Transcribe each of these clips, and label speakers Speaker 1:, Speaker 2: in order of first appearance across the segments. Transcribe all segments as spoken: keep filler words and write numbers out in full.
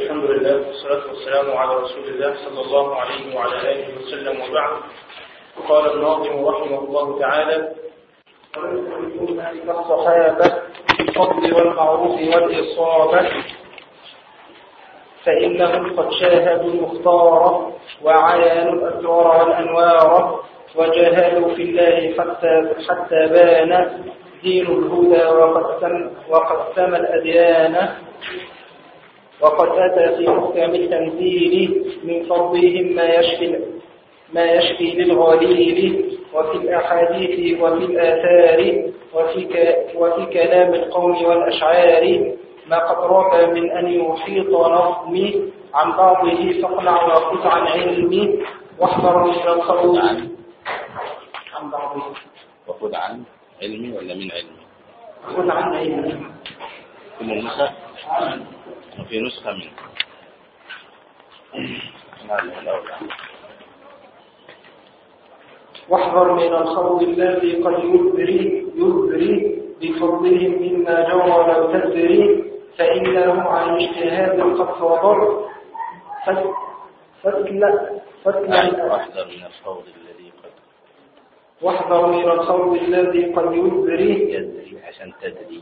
Speaker 1: الحمد لله والصلاة والسلام على رسول الله صلى الله عليه وعلى آله وسلم، وبعد. قال الناظم رحمه الله تعالى: كالصحابة بالفضل والمعروف والإصابة، فإنهم قد شاهدوا المختار وعاينوا الأسرار والأنوار، وجاهدوا في الله حتى حتى بان دين الهدى وقد سمى الأديان، وقد أتى في محكم التنزيل من فضلهم ما يشفي ما يشفي للغليل، وفي الأحاديث وفي الآثار وفي وفي كلام القوم والأشعار، ما قد راب من أن يحيط نظمي عن بعضه فاقنع وخذ عن علمي، واحذر من الخوض
Speaker 2: عن
Speaker 1: عن بعضه
Speaker 2: وخذ عن علمي ولا من علمي؟
Speaker 1: خذ عن علمي.
Speaker 2: كل النسخ وفي نسخة منه.
Speaker 1: واحذر من الخوض الذي قد يبري يبري بفضلهم مما جرى لو تدري، فإنه عن اجتهاد قد صدر فتلا فتلا
Speaker 2: واحذر من الخوض الذي قد
Speaker 1: واحذر من الخوض الذي قد يبري
Speaker 2: يدري عشان تدري.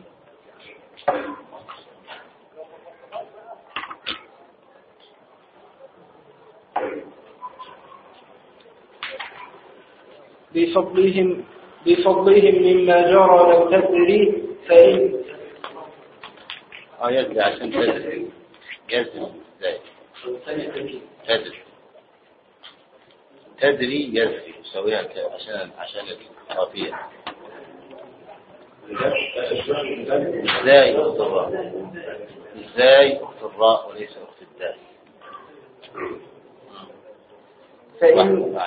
Speaker 1: بفضلهم بفضلهم مما جرى لو تدري، فإن
Speaker 2: اه يدري عشان تدري. يدري ازاي؟ تدري تدري يدري يسويها عشان عشان الخافية. ازاي اخت الراء؟ ازاي اخت الراء وليس اخت الدال؟
Speaker 1: فإن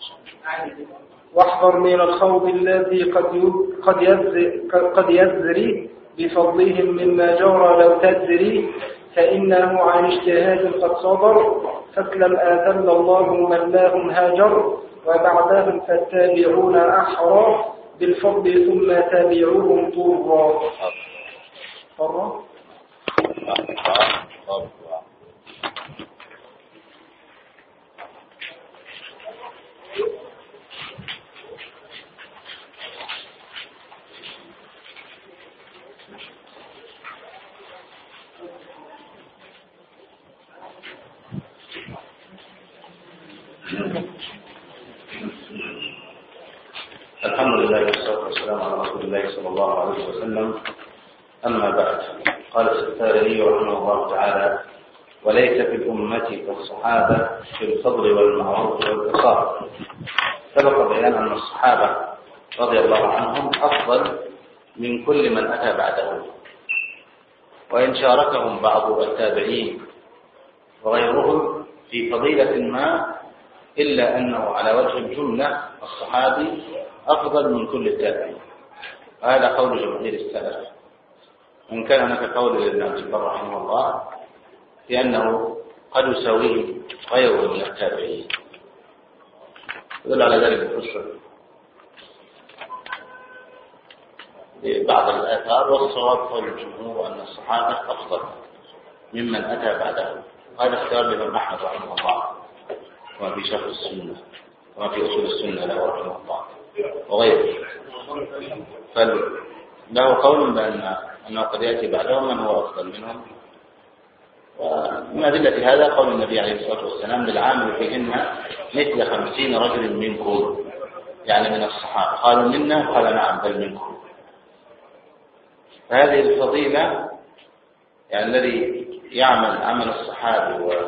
Speaker 1: واحذر من الخوض الذي قد قد يزري قد يزري بفضلهم مما جرى لو تدري، فإنه عن اجتهاد قد صدر، فاسلم آذل الله من لاهم هاجر، وبعدهم فالتابعون أحرى بالفضل ثم تابعوهم طرا. طرا
Speaker 2: الحمد لله والصلاة والسلام على رسول الله صلى الله عليه وسلم. أما بعد، قال السفاري رحمه الله تعالى: وليس في الأمة كالصحابة في الفضل والمعروف والإصابة. سبق بيان أن الصحابة رضي الله عنهم أفضل من كل من أتى بعدهم، وإن شاركهم بعض التابعين وغيرهم في فضيلة ما، إلا أنه على وجه الجملة الصحابي أفضل من كل التابعين. هذا قول جماهير السلف، وإن كان هناك قول لابن عبد البر رحمه الله في أنه قد يساويه غيره من التابعين، يدل على ذلك القصة بعض الآثار. والصواب قول الجمهور أن الصحابة أفضل ممن أتى بعدهم. هذا اختيار لابن أحمد رحمه الله، وما في شرح السنة وما في أصول السنة له رحمه الله وغيره. فله قول بأن أنه قد يأتي بعدهم من هو أفضل منهم. ومن أدلة هذا قول النبي عليه الصلاة والسلام: للعامل فيهن مثل خمسين رجل منكم، يعني من الصحابة. قالوا منا؟ قال نعم بل منكم. فهذه الفضيلة، يعني الذي يعمل عمل الصحابي و...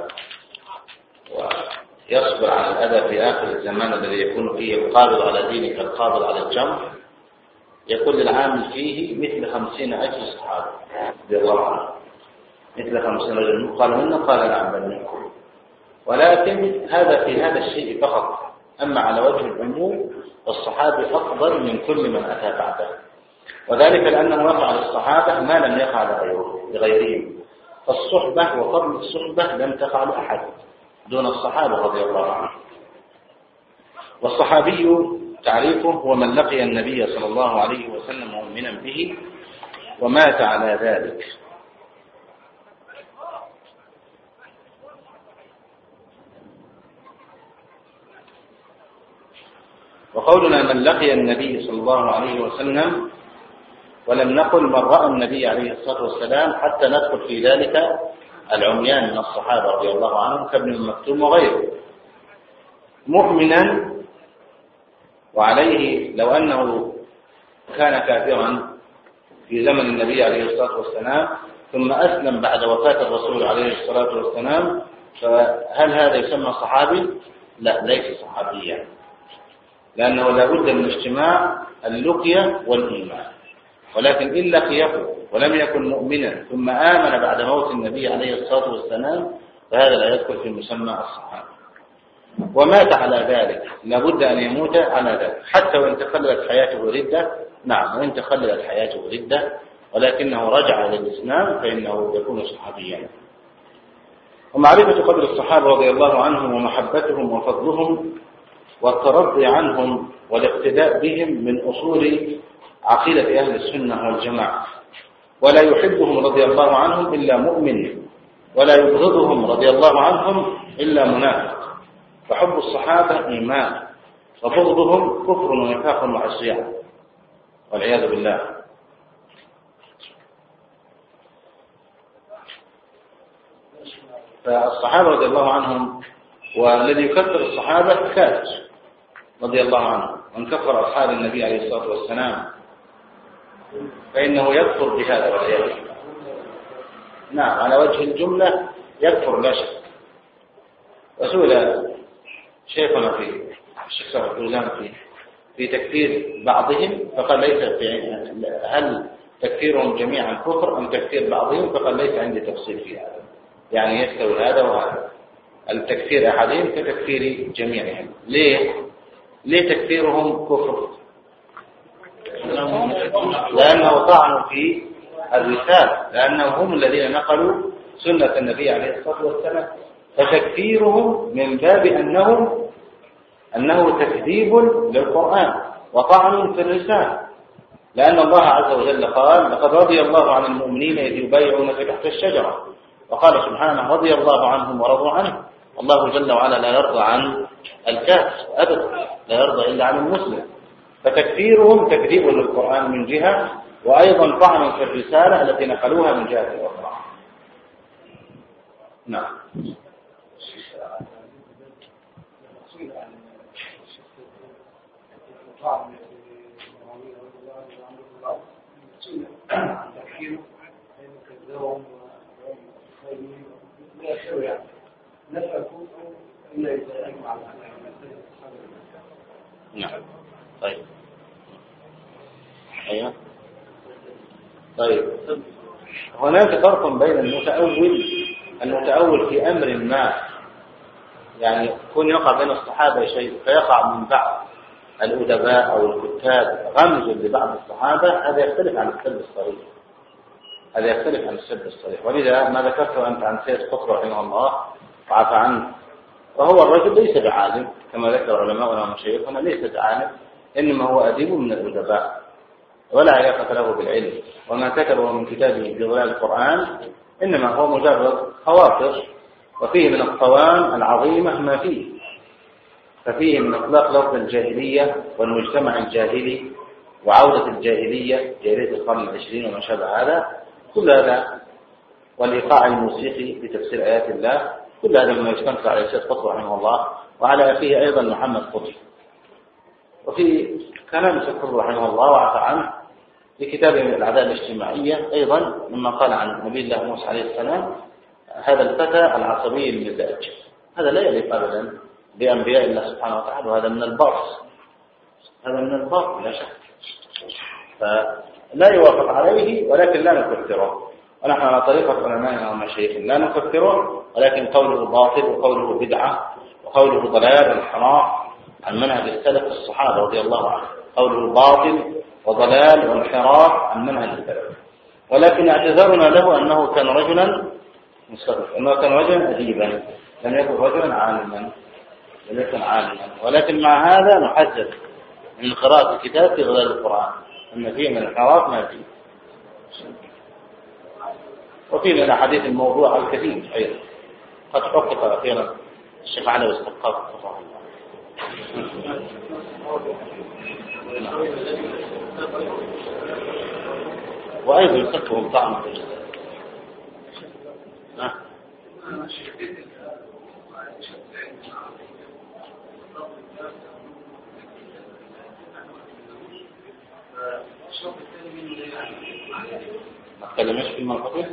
Speaker 2: ويصبر على الأذى في آخر الزمان الذي يكون فيه القابض على دينك القابض على الجمر، يقول للعامل فيه مثل خمسين أجل الصحابة رضي الله عنهم. مثل خمسين رجل قالوا منا؟ قال نعم بل منكم. ولكن هذا في هذا الشيء فقط. أما على وجه العموم فالصحابي أفضل من كل من أتى بعده، وذلك لأنه وقع للصحابة ما لم يقع لغيرهم. فالصحبة وفضل الصحبة لم تقع لأحد دون الصحابة رضي الله عنهم. والصحابي تعريفه هو من لقي النبي صلى الله عليه وسلم مؤمنا به ومات على ذلك. وقولنا من لقي النبي صلى الله عليه وسلم، ولم نقل من رأى النبي عليه الصلاة والسلام، حتى ندخل في ذلك العميان من الصحابة رضي الله عنهم كابن مكتوم وغيره، مؤمنا وعليه لو أنه كان كافرا في زمن النبي عليه الصلاة والسلام ثم أسلم بعد وفاة الرسول عليه الصلاة والسلام، فهل هذا يسمى صحابي؟ لا، ليس صحابيا، لأنه لا بد من اجتماع اللقية والإيمان. ولكن إن لقيه ولم يكن مؤمنا ثم آمن بعد موت النبي عليه الصلاة والسلام فهذا لا يدخل في مسمى الصحابة. ومات على ذلك لابد أن يموت على ذلك، حتى وإن تخللت حياته ردة. نعم، وإن تخللت حياته ردة ولكنه رجع إلى الإسلام فإنه يكون صحابيا. ومعرفة قدر الصحابة رضي الله عنهم ومحبتهم وفضلهم والترضي عنهم والاقتداء بهم من أصول عقيدة أهل السنة والجماعة. ولا يحبهم رضي الله عنهم إلا مؤمن، ولا يبغضهم رضي الله عنهم إلا منافق. فحب الصحابة إيمان، وبغضهم كفر ونفاق وعصيان والعياذ بالله. فالصحابة رضي الله عنهم، والذي يكفر الصحابة كافر رضي الله عنهم، ومن كفر أصحاب النبي عليه الصلاة والسلام فإنه يكفر بهذا والعياذ بالله. نعم، على وجه الجملة يكفر لا شك. وسئل شيخنا في الشيخ صالح الفوزان في في تكفير بعضهم فقال ليس في هل تكفيرهم جميعا كفر أم تكفير بعضهم، فقال ليس عندي تفصيل في هذا، يعني يستوي هذا وهذا. التكفير أحدهم كتكفير جميعهم. ليه؟ ليه تكفيرهم كفر؟ لأنه طعن في الرسالة، لأنهم هم الذين نقلوا سنة النبي عليه الصلاة والسلام، فتكفيرهم من باب أنه أنه تكذيب للقرآن وطعن في الرسالة. لأن الله عز وجل قال لقد رضي الله عن المؤمنين إذ يبايعونك تحت الشجرة، وقال سبحانه رضي الله عنهم ورضوا عنه. الله جل وعلا لا يرضى عن الكافر أبدا، لا يرضى إلا عن المسلم. فتكفيرهم تكذيب للقرآن من جهة، وأيضا طعن في الرسالة التي نقلوها من جهة أخرى. نعم. نعم. طيب. أيوة. طيب. هناك فرق بين المتأول المتأول في أمر ما، يعني يكون يقع بين الصحابة شيء فيقع من بعض الأدباء أو الكتاب غمز لبعض الصحابة، هذا يختلف عن السلب الصريح. هذا يختلف عن السلب الصريح. ولذا ما ذكرته أنت عن سيد قطب رحمه الله وعفى عنه، وهو الرجل ليس بعالم كما ذكر علماؤنا ومشايخنا، ليس بعالم، إنما هو أديب من الأدباء ولا علاقة له بالعلم. وما كتبه من كتابه في ظلال القرآن إنما هو مجرد خواطر، وفيه من الطوام العظيمة ما فيه. ففيه من إطلاق لفظ الجاهلية والمجتمع الجاهلي وعودة الجاهلية، جاهلية القرن العشرين وما شابه هذا، كل هذا، والإيقاع الموسيقي بتفسير آيات الله، كل هذا مما يستنكر على الشيخ قطب رحمه الله، وعلى فيه أيضا محمد قطب. وفي كلام الشيخ قطب رحمه الله وعفى عنه في كتابه العدالة الاجتماعية أيضا مما قال عن نبي الله موسى عليه السلام هذا الفتى العصبي المزاج. هذا لا يليق أبدا بأنبياء الله سبحانه وتعالى، وهذا من الباطل، هذا من الباطل لا شك. فلا يوافق عليه، ولكن لا نكفره، ونحن على طريقة علمائنا ومشايخنا لا نكفره، ولكن قوله باطل وقوله بدعة وقوله ضلال انحراف عن منهج السلف الصحابة رضي الله عنهم، قوله باطل وضلال وانحراف عن منهج السلف. ولكن اعتذارنا له أنه كان رجلا مستقف، أنه كان رجلا أديبا، لم يكن رجلا عالما، لم يكن عالما. ولكن مع هذا نحذر من قراءة الكتاب في ظلال القرآن، أن فيه من الانحراف ما فيه، وفيه من الأحاديث الموضوع الكثير أيضا. قد حقق أخيرا الشيخ علي واستقاط رحمه الله. وأيضا يسكهم طعم في ها ما تكلمش في المنطقة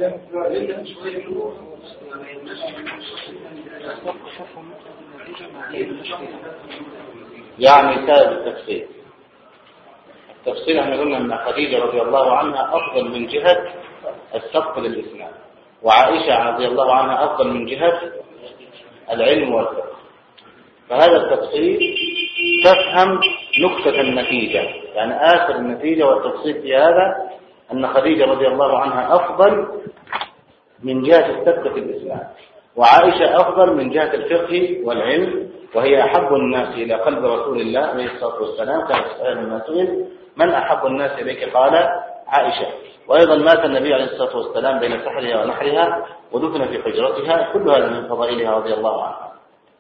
Speaker 2: يعني سائل التفسير التفسير احنا قلنا ان خديجة رضي الله عنها افضل من جهة السبق للإسلام، وعائشة رضي الله عنها افضل من جهة العلم والفقه. فهذا التفسير تفهم نكتة النتيجة، يعني آخر النتيجة والتفسير في هذا أن خديجة رضي الله عنها أفضل من جهة السبق في الإسلام، وعائشة أفضل من جهة الفقه والعلم، وهي أحب الناس إلى قلب رسول الله عليه الصلاة والسلام. كان سؤال ما سئل من أحب الناس إليك قال عائشة. وأيضا مات النبي عليه الصلاة والسلام بين سحرها ونحرها ودفن في حجرتها، كل هذا من فضائلها رضي الله عنها.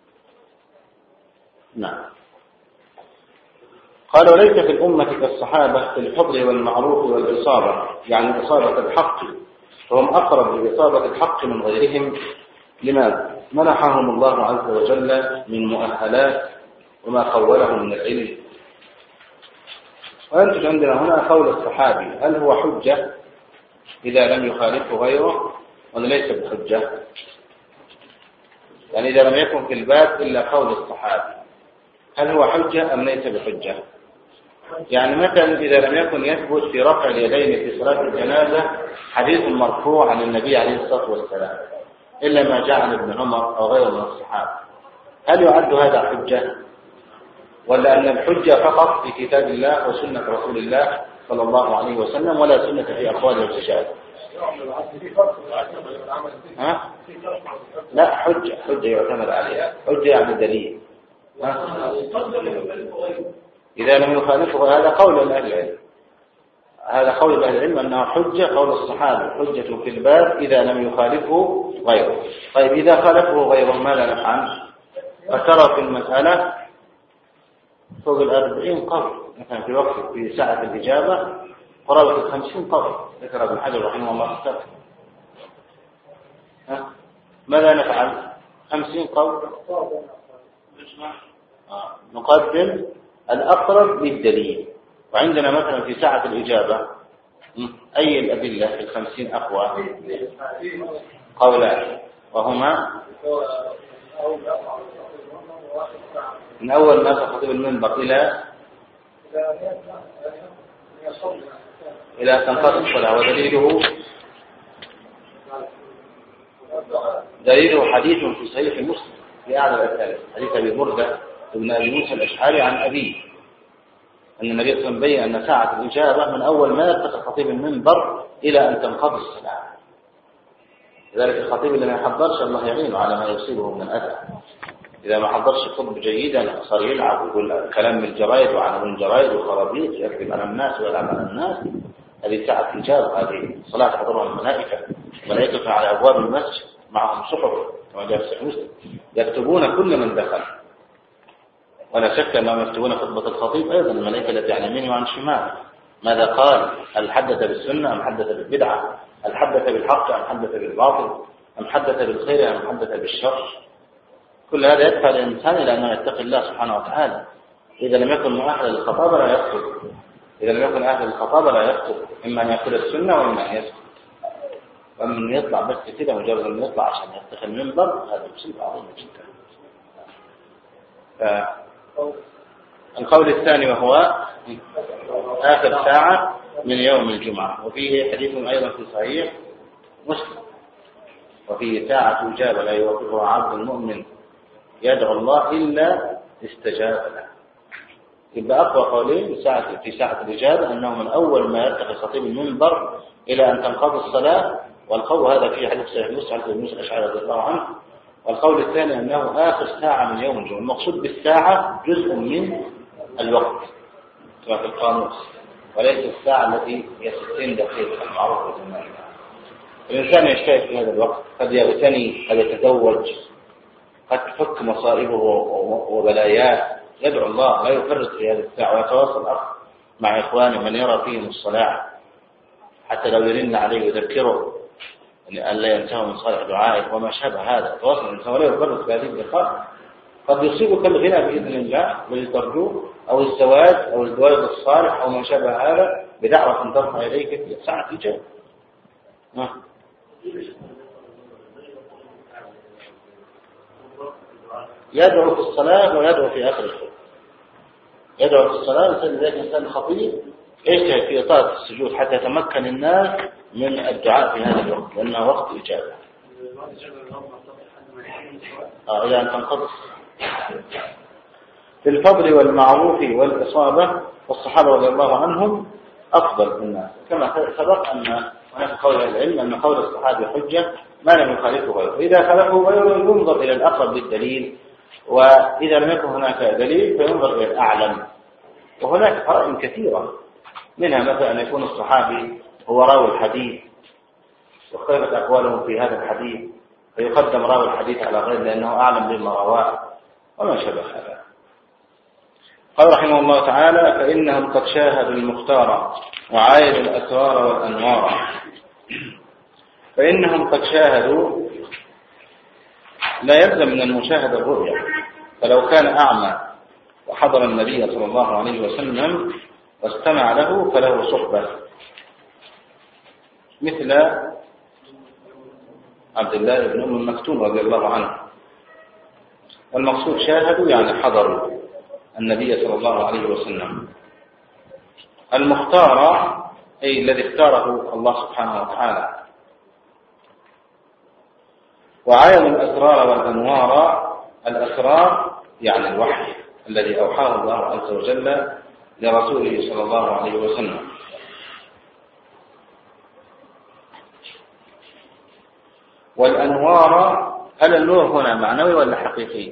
Speaker 2: نعم. قال وليس في الأمة كالصحابة في الفضل والمعروف والإصابة، يعني إصابة الحق، فهم أقرب لإصابة الحق من غيرهم. لماذا؟ منحهم الله عز وجل من مؤهلات وما قولهم من العلم. وينتج عندنا هنا قول الصحابي، هل هو حجة إذا لم يخالفه غيره ولا ليس بحجة؟ يعني إذا لم يكن في الباب إلا قول الصحابي، هل هو حجة أم ليس بحجة؟ يعني مثلا إذا لم يكن يثبت في رفع اليدين في صلاة الجنازة حديث مرفوع عن النبي عليه الصلاة والسلام إلا ما جاء عن ابن عمر أو غيره من الصحابة، هل يعد هذا حجة؟ ولا أن الحجة فقط في كتاب الله وسنة رسول الله صلى الله عليه وسلم ولا سنة في أقوال الرجال؟ ها؟ لا، حجة حجة يعتمد عليها، حجة يعني دليل. ها؟ إذا لم يخالفه، هذا قول أهل العلم، هذا قول أهل العلم أنه حجة، قول الصحابة حجة في الباب إذا لم يخالفه غيره. طيب إذا خالفه غيره ماذا نفعل؟ فترى في المسألة فوق الأربعين قول، مثلا في وقت في ساعة الإجابة قرابة الخمسين قول ذكر ابن حجر رحمه الله تعالى. ها؟ ماذا نفعل؟ خمسين قول آه. نقدم الأقرب للدليل. وعندنا مثلا في ساعة الإجابة أي الأدلة في الخمسين أقوى؟ قولان، وهما من أول ما تخطب المنبر إلى إلى تنقضي الصلاة. ودليله دليله حديث في صحيح مسلم في أعلى الثالث، حديث أبي بردة ابن أبي موسى الأشعري عن أبيه أن النبي صلى الله عليه وسلم بين أن ساعة الإجابة من أول ما يرتقي خطيب المنبر إلى أن تنقضي الصلاة. لذلك الخطيب اللي ما يحضرش الله يعينه على ما يصيبه من الأذى. إذا ما حضرش خطب جيدا صار يلعب ويقول كلام من الجرايد وعناوين الجرايد وخرابيط يكذب على الناس ويلعب على الناس. هذه ساعة الإجابة، هذه صلاة حضرها الملائكة، ملائكة على أبواب المسجد معهم صحف كما جاء في صحيح مسلم يكتبون كل من دخل. ولا شك أنهم يكتبون خطبة الخطيب أيضا الملائكة التي عن يمينه وعن شماله، ماذا قال؟ هل حدث بالسنة أم حدث بالبدعة؟ هل حدث بالحق أم حدث بالباطل؟ أم حدث بالخير أم حدث بالشر؟ كل هذا يدفع الإنسان إلى أنه يتقي الله سبحانه وتعالى. إذا لم يكن مؤهلا للخطابة لا يخطب، إذا لم يكن أهل للخطابة لا يخطب، إما أن يقول السنة وإما أن يسكت. ومن يطلع بس كده مجرد أن يطلع عشان يتخذ المنبر هذا مصيبة عظيمة جدا. القول الثاني وهو آخر ساعة من يوم الجمعة، وفيه حديث أيضا في صحيح مسلم، وفيه ساعة إجابة لا يوقفها عبد المؤمن يدعو الله إلا استجاب له. يبقى أقوى قولين ساعة في ساعة الإجابة أنه من أول ما يرتقي خطيب المنبر إلى أن تنقضي الصلاة، والقول هذا في حديث صحيح مسلم عن موسى الأشعري رضي الله عنه. والقول الثاني أنه آخر ساعة من يوم الجمعة، المقصود بالساعة جزء من الوقت كما في القاموس، وليس الساعة التي هي ستين دقيقة المعروفة بالزمان. الإنسان يجتهد في هذا الوقت، قد يغتني، قد يتزوج، قد تفك مصائبه وبلاياه، يدعو الله لا يفرط في هذه الساعة، ويتواصل أخ مع إخوانه من يرى فيهم الصلاح حتى لو يرن عليه ويذكره أن لا ينساه من صالح دعائه وما شابه هذا. يتواصل الإنسان ولا يفرط في هذه اللقاء. قد يصيبك الغنى بإذن الله الذي ترجوه، أو الزواج أو الزواج الصالح أو ما شابه هذا، بدعوة ترفع إليك في ساعة الجنة. يدعو في الصلاة ويدعو في آخر الخطبة. يدعو في الصلاة مثل ذلك إنسان خطير يجتهد في إطالة السجود حتى يتمكن الناس من الدعاء في هذا الوقت، لأنه وقت إجابة. آه إلى أن تنقضي. في الفضل والمعروف والإصابة والصحابة رضي الله عنهم أفضل الناس، كما سبق أن هناك قول العلم أن قول الصحابي حجة ما لم يخالفه غيره، إذا خالفه غيره ينظر إلى الأقرب بالدليل، وإذا لم يكن هناك دليل فينظر إلى الأعلم. وهناك قرائن كثيرة، منها مثلا أن يكون الصحابي هو راوي الحديث واختلفت أقوالهم في هذا الحديث فيقدم راوي الحديث على غيره لأنه أعلم بما رواه وما شابه هذا. قال رحمه الله تعالى: فإنهم قد شاهدوا المختار وعاينوا الأسرار والأنوار. فإنهم قد شاهدوا، لا يلزم من المشاهدة الرؤية، فلو كان أعمى وحضر النبي صلى الله عليه وسلم واستمع له فله صحبة، مثل عبد الله بن أم مكتوم رضي الله عنه. والمقصود شاهدوا يعني حضروا النبي صلى الله عليه وسلم. المختار أي الذي اختاره الله سبحانه وتعالى. وعاينوا الأسرار والأنوار. الأسرار يعني الوحي الذي أوحاه الله عز وجل لرسوله صلى الله عليه وسلم. والأنوار، هل النور هنا معنوي ولا حقيقي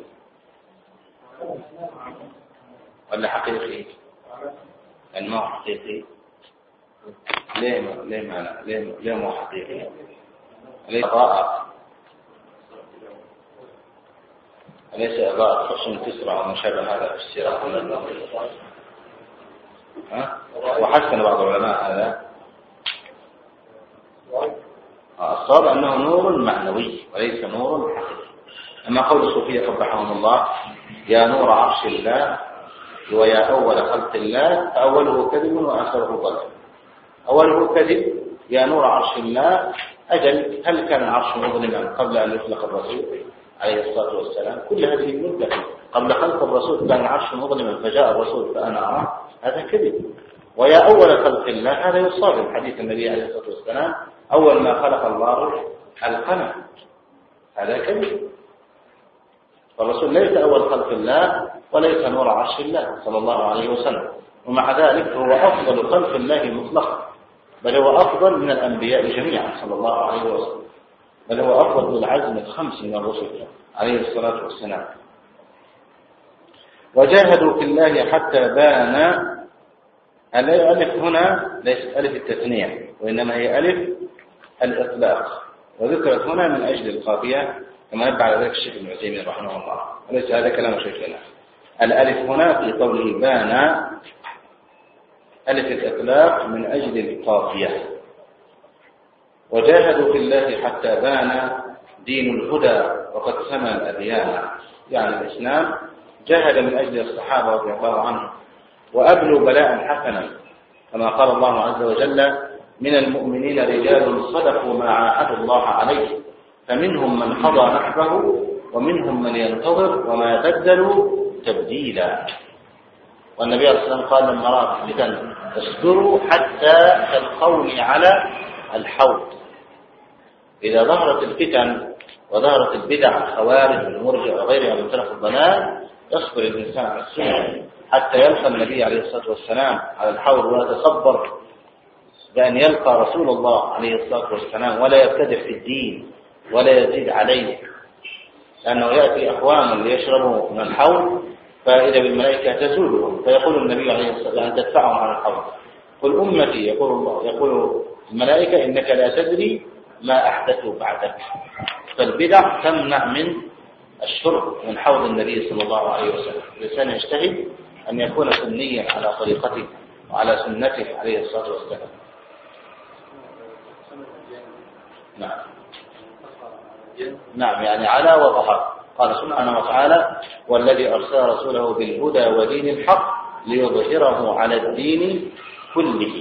Speaker 2: ولا حقيقي؟ النور حقيقي. ليه ليه معنى ليه ليه مو حقيقي؟ ليس إضاءة، أليس إضاءة خصوم تسرع وما شابه هذا في السيرة. ها؟ وحسن بعض العلماء هذا. الصواب أنه نور معنوي وليس نور حقيقي. أما قول الصوفية قبحهم الله: يا نور عرش الله ويا أول خلق الله، فأوله كذب وآخره ضلال. أوله كذب، يا نور عرش الله. أجل هل كان العرش مظلما قبل أن يخلق الرسول عليه الصلاة والسلام؟ كل هذه المدة قبل خلق الرسول كان العرش مظلما فجاء الرسول فأنا أراه، هذا كذب. ويا أول خلق الله، هذا يصادم حديث النبي عليه الصلاة والسلام: أول ما خلق الله القلم، هذا كذب. فالرسول ليس أول خلق الله وليس نور عرش الله صلى الله عليه وسلم، ومع ذلك هو أفضل خلق الله مطلقا، بل هو أفضل من الأنبياء جميعا صلى الله عليه وسلم، بل هو أفضل من العزم الخمس من الرسل عليه الصلاة والسلام. وجاهدوا في الله حتى بان. الألف هنا ليست ألف التثنية، وإنما هي ألف الإطلاق، وذكرت هنا من أجل القافية كما نبع على ذلك الشيخ ابن عثيمين رحمه الله، وليس هذا كلام شيخنا. الألف هنا في قوله بان ألف الإطلاق من أجل القافية. وجاهدوا في الله حتى بان دين الهدى وقد سمى الأديان، يعني الإسلام جاهد من أجل الصحابة رضي الله عنهم وأبلوا بلاء حسنا، كما قال الله عز وجل: من المؤمنين رجال صدقوا ما عاهدوا الله عليه فمنهم من قضى نحبه ومنهم من ينتظر وما بدلوا تبديلا. والنبي عليه الصلاة والسلام قال: لما رأت الفتن اصبروا حتى تلقوني على الحوض. إذا ظهرت الفتن وظهرت البدع الخوارج والمرجع وغيرها من طرف الضلال، يصبر الإنسان على السنة حتى يلقى النبي عليه الصلاة والسلام على الحوض، ويتصبر بأن يلقى رسول الله عليه الصلاة والسلام ولا يبتدع في الدين ولا يزيد عليه، لأنه يأتي أقوام ليشربوا من الحوض فإذا بالملائكة تزولهم، فيقول النبي عليه الصلاة والسلام: أن تدفعهم على الحوض. قل أمتي، يقول الله يقول الملائكة: إنك لا تدري ما أحدثوا بعدك. فالبدع تمنع من الشرب من حوض النبي صلى الله عليه وسلم. الإنسان يجتهد أن يكون سنيا على طريقته وعلى سنته عليه الصلاة والسلام. نعم نعم يعني على وظهر. قال سبحانه وتعالى: والذي أرسل رسوله بالهدى ودين الحق ليظهره على الدين كله.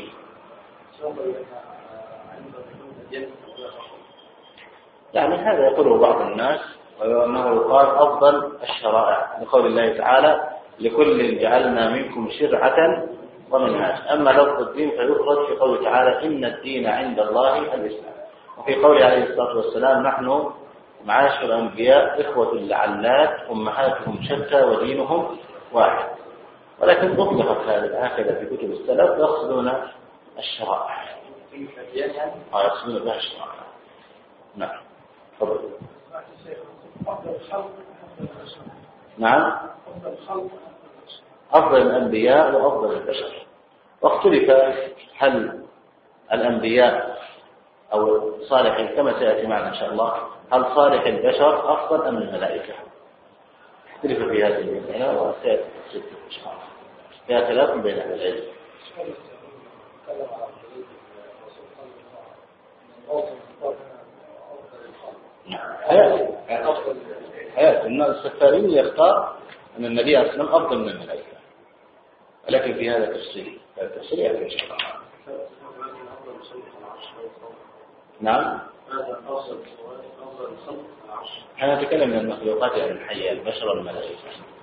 Speaker 2: يعني هذا يقوله بعض الناس، وأنه يقال أفضل الشرائع لقول الله تعالى: لكل جعلنا منكم شرعة ومنهاجا. أما لفظ الدين فيخرج في قوله تعالى: إن الدين عند الله الإسلام. وفي قوله عليه الصلاة والسلام: نحن معاشر الأنبياء إخوة لعلات أمهاتهم شتى ودينهم واحد. ولكن أطلقت هذه هكذا في كتب السلف يقصدون الشرائع. آه يقصدون بها الشرائع. نعم. تفضل. نعم. أفضل الأنبياء وأفضل البشر. واختلف هل الأنبياء أو صالح كما سيأتي معنا إن شاء الله، هل صالح البشر أفضل أم الملائكة؟ اختلف في هذه المسألة وسيأتي إن شاء الله. فيها خلاف بين أهل العلم. حياتي حياتي الناس السفارين يختار أن النبي عليه الصلاة والسلام أفضل من الملائكة، ولكن في هذا تفصيل. هذا تفصيل يأتي إن شاء الله. نعم.
Speaker 1: هذا أفضل أفضل الخلق العرش.
Speaker 2: أنا أتكلم من المخلوقات يعني الحية، البشر والملائكة.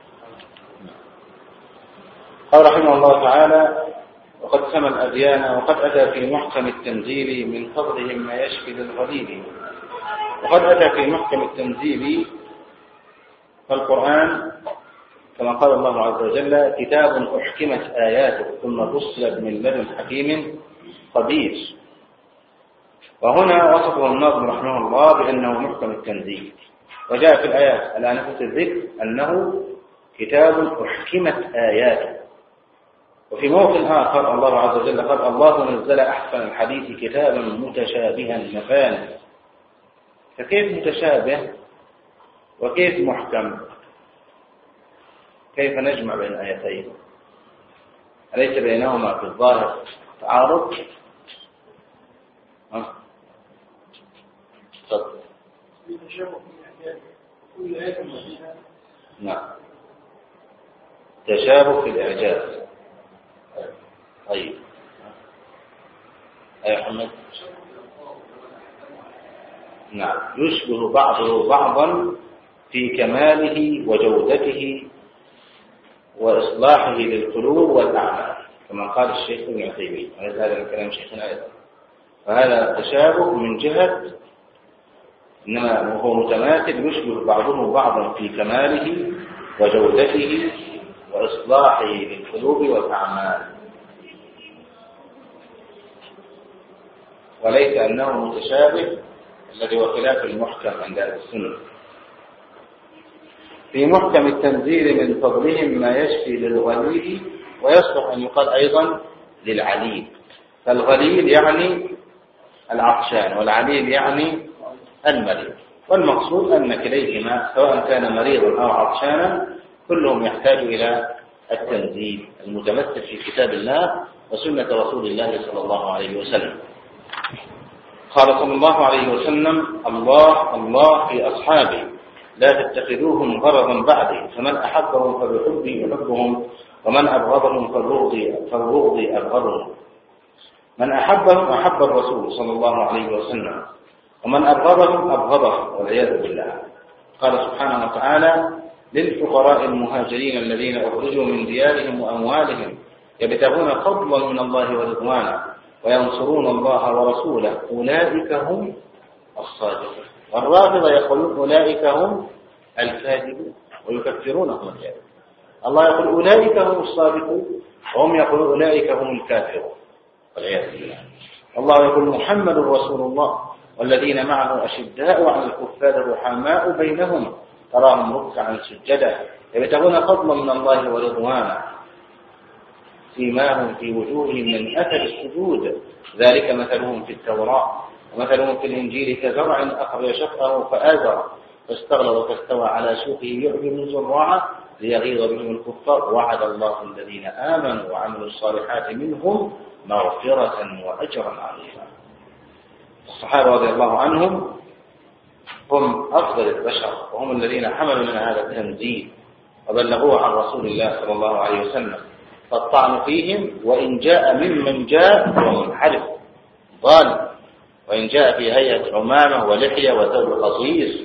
Speaker 2: قال رحمه الله تعالى: وقد سمى الأديان وقد أتى في محكم التنزيل من فضلهم ما يشفي للغليل. وقد أتى في محكم التنزيل فالقرآن كما قال الله عز وجل: كتاب أحكمت آياته ثم فصلت من لدن حكيم خبير. وهنا وصفه الناظم رحمه الله بأنه محكم التنزيل. وجاء في الآيات الآن في الذكر أنه كتاب أحكمت آياته. وفي موقع آخر الله عز وجل قال: الله نزل أحسن الحديث كتابا متشابها مثاني. فكيف متشابه وكيف محكم؟ كيف نجمع بين الآيتين؟ أليس بينهما في الظاهر تعارض؟ ها؟ صدق. نعم. تشابه في الإعجاز. طيب. أي محمد. نعم. يشبه بعضه بعضا في كماله وجودته وإصلاحه للقلوب والأعمال كما قال الشيخ ابن عثيمين، وهذا الكلام شيخنا أيضا. فهذا تشابه من جهة إنما هو متماثل، يشبه بعضه بعضا في كماله وجودته وإصلاحه للقلوب والأعمال، وليس أنه متشابه الذي هو خلاف المحكم عند أهل السنة. في محكم التنزيل من فضلهم ما يشفي للغليل، ويصلح أن يقال أيضا للعليل. فالغليل يعني العطشان، والعليل يعني المريض. والمقصود أن كليهما سواء كان مريضا أو عطشانا كلهم يحتاج إلى التنزيل المتمثل في كتاب الله وسنة رسول الله صلى الله عليه وسلم. قال صلى الله عليه وسلم: الله الله في أصحابي لا تتخذوهم غرضا بعدي، فمن أحبهم فبحبي أحبهم ومن أبغضهم فالبغضي فالبغضي أبغضهم. من أحبهم أحب الرسول صلى الله عليه وسلم، ومن أبغضهم أبغضه والعياذ بالله. قال سبحانه وتعالى: للفقراء المهاجرين الذين أخرجوا من ديارهم وأموالهم يبتغون فضلا من الله ورضوانا وينصرون الله ورسوله أولئك هم الصادقون. والرافضة يقولون أولئك هم الكاذبون ويكفرونهم الكاذب. الله يقول أولئك هم الصادقون وهم يقولون أولئك هم الكافرون والعياذ بالله. الله يقول محمد رسول الله والذين معه أشداء على الكفار رحماء بينهم تراهم ركعا سجدا يبتغون فضلا من الله ورضوانا سيماهم في وجوههم من أثر السجود ذلك مثلهم في التوراة ومثلهم في الإنجيل كزرع أخرج شطأه فآزره فاستغلظ فاستوى على سوقه يعجب الزراع ليغيظ بهم الكفار وعد الله الذين آمنوا وعملوا الصالحات منهم مغفرة وأجرا عظيما. الصحابة رضي الله عنهم هم أفضل البشر، وهم الذين حملوا من هذا التنزيل وبلغوه عن رسول الله صلى الله عليه وسلم، فالطعن فيهم وإن جاء ممن جاء هو منحرف ضال، وإن جاء في هيئة عمامة ولحية وثوب قصير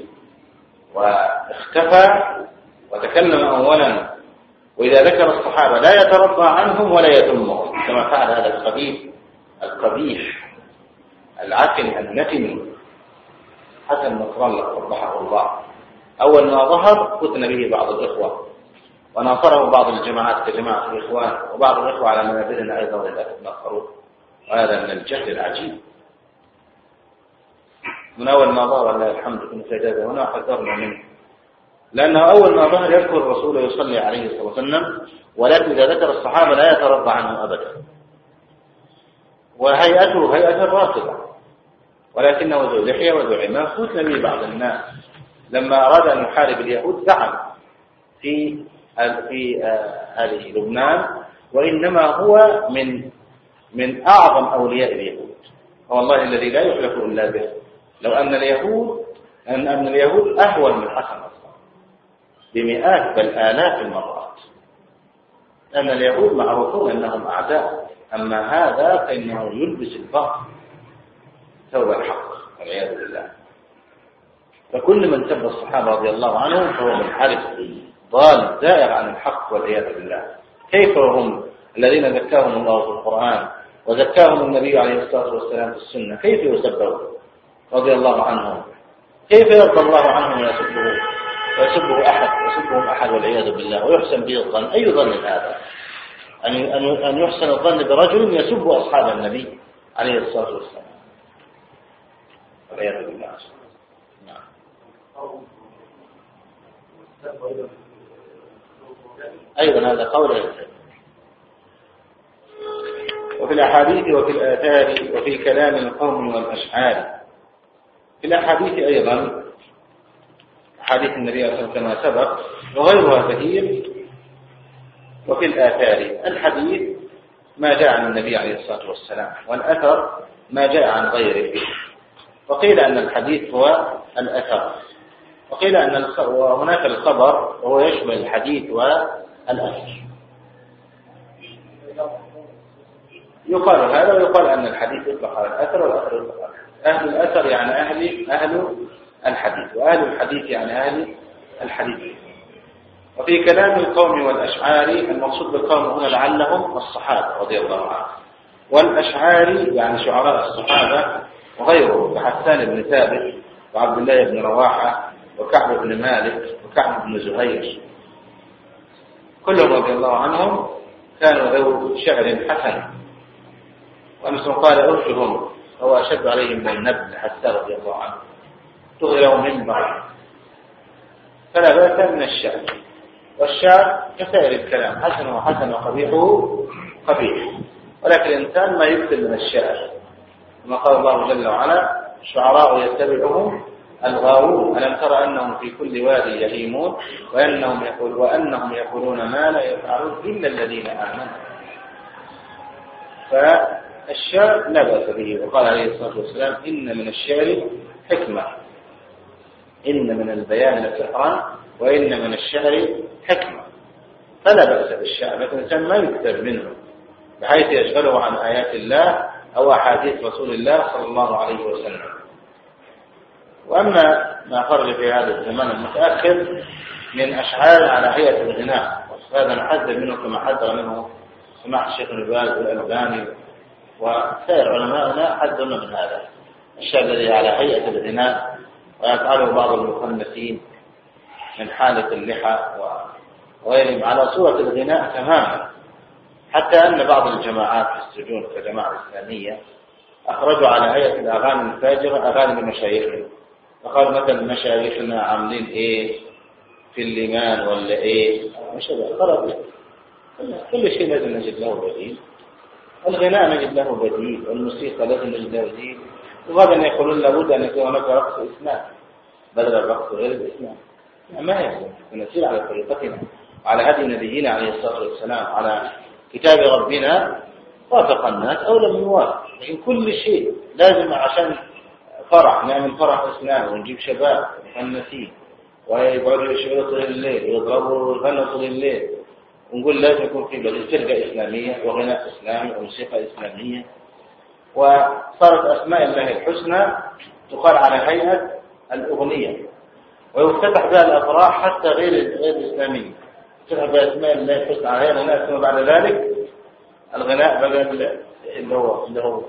Speaker 2: واختفى وتكلم أولا، وإذا ذكر الصحابة لا يترضى عنهم ولا يذمهم كما فعل هذا الخبيث القبيح العفن النتن حسن نصر الله قبحه الله. أول ما ظهر فتن به بعض الإخوة وناصره بعض الجماعات كجماعة الإخوان، وبعض الإخوة على منابرنا أيضا لذلك نصروا، وهذا من الجهل العجيب. من أول ما ظهر الله الحمد كن سجاده هنا حذرنا منه، لأنه أول ما ظهر يذكر الرسول يصلي عليه الصلاة والسلام، ولكن إذا ذكر الصحابة لا يترضى عنهم أبدا، وهيئته هيئة الرافضة، ولكنه ذو لحية وذو عمام فتن به بعض الناس لما أراد أن يحارب اليهود زعم في في هذه لبنان، وإنما هو من من أعظم أولياء اليهود، والله الذي لا يحلف إلا به، لو أن اليهود أن أن اليهود أهون من حسن أصلا بمئات بل آلاف المرات، لأن اليهود معروفون أنهم أعداء، أما هذا فإنه يلبس الباطل ثوب الحق والعياذ بالله. فكل من سب الصحابة رضي الله عنهم فهو منحرف ضال زائر عن الحق والعياذ بالله. كيف هم الذين ذكاهم الله في القرآن وذكاهم النبي عليه الصلاة والسلام في السنة، كيف يسبون رضي الله عنهم؟ كيف يرضى الله عنهم ويسبه ويسبه أحد ويسبهم أحد والعياذ بالله ويحسن به الظن؟ أي ظن هذا؟ أن يحسن الظن برجل يسب أصحاب النبي عليه الصلاة والسلام والعياذ بالله. نعم. أيضا هذا قول الإنسان. وفي الأحاديث وفي الآثار وفي كلام القوم والأشعار. في الأحاديث أيضا حديث النبي صلى الله عليه وسلم كما سبق وغيرها كثير. وفي الآثار الحديث ما جاء عن النبي عليه الصلاة والسلام، والأثر ما جاء عن غيره. وقيل أن الحديث هو الأثر، وقيل أن هناك الخبر وهو يشمل الحديث والأثر. يقال هذا ويقال أن الحديث يطلق على الأثر والأثر يطلق على أهل الأثر يعني أهل أهل الحديث، وأهل الحديث يعني أهل الحديث. وفي كلام القوم والأشعار المقصود بالقوم هنا لعلهم الصحابة رضي الله عنهم، والأشعار يعني شعراء الصحابة وغيره كحسان بن ثابت وعبد الله بن رواحة وكعب بن مالك وكعب بن زهير، كلهم رضي الله عنهم كانوا ذو شعر حسن، ومثل قال أرشهم هو أشد عليهم من النبل حسان رضي الله عنه تغيروا منبر، فلا بأس من الشعر. والشعر كسائر الكلام حسن وحسن وقبيحه قبيح، ولكن الإنسان ما يكتب من الشعر، كما قال الله جل وعلا الشعراء يتبعهم الغاوون ألم ترى أنهم في كل وادي يهيمون وأنهم, يقول وأنهم يقولون ما لا يفعلون إلا الذين آمنوا. فالشعر لا بأس به، وقال عليه الصلاة والسلام إن من الشعر حكمة، إن من البيان لسحرا وإن من الشعر حكمة، فلا بأس بالشعر، لكن الإنسان ما يكثر منه بحيث يشغله عن آيات الله أو أحاديث رسول الله صلى الله عليه وسلم. وأما ما خرج في هذا الزمان المتأخر من أشعار على هيئة الغناء، هذا نحذر منه كما حذر منه سماحة الشيخ ابن باز والألباني وسائر علماءنا، حذرنا من هذا الشعر الذي على هيئة الغناء ويفعله بعض المخنثين من حالة اللحى وغيرهم على صورة الغناء تماما، حتى أن بعض الجماعات في السجون كجماعة إسلامية أخرجوا على هيئة الأغاني الفاجرة أغاني لمشايخنا، فقالوا مثلا مشايخنا عاملين إيه في الليمان ولا إيه، مش خلاص كل شيء لازم نجد له بديل، الغناء نجد له بديل، والموسيقى لازم نجد له بديل، وغدا يقولون لابد أن يكون هناك رقص إسلام بدل الرقص غير الإسلام. ما يجوز. نسير على طريقتنا وعلى هدي نبينا عليه الصلاة والسلام على كتاب ربنا، وافق الناس أو لم يوافق. لكن كل شيء لازم عشان فرح نعمل فرح إسلام ونجيب شباب مخنثين ويقعدوا يشعروا طول الليل ويضربوا ويغنوا طول الليل ونقول لازم يكون في بلد فرقة إسلامية وغناء إسلامي وموسيقى إسلامية، وصارت أسماء الله الحسنى تقال على هيئة الأغنية ويفتتح بها الأفراح حتى غير غير الإسلامية، تفتح بها أسماء الله الحسنى على هيئة الغناء، ثم بعد ذلك الغناء بقى اللي هو اللي هو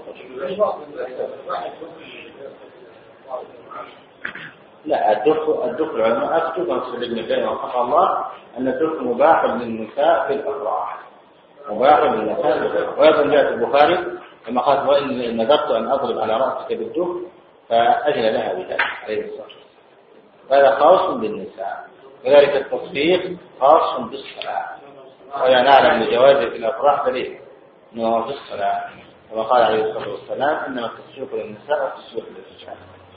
Speaker 2: لا الدف الدف العلماء أكتب في ابن تيمية رحمه الله أن الدف مباح للنساء في الأفراح، مباح للنساء. وأيضا جاء في البخاري كما قال وإن نذرت أن أضرب على رأسك بالدف فأجل لها بذلك عليه الصلاة والسلام. وهذا خاص بالنساء. وذلك التصفيق خاص بالصلاة، ولا نعلم بجوازه في الأفراح دليل أنه في الصلاة كما قال عليه الصلاة والسلام إنما التصفيق للنساء والتصفيق للرجال.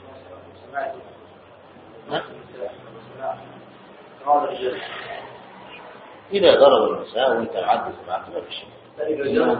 Speaker 2: إذا ضرب النساء وأنت عدد سبعة ما في شيء.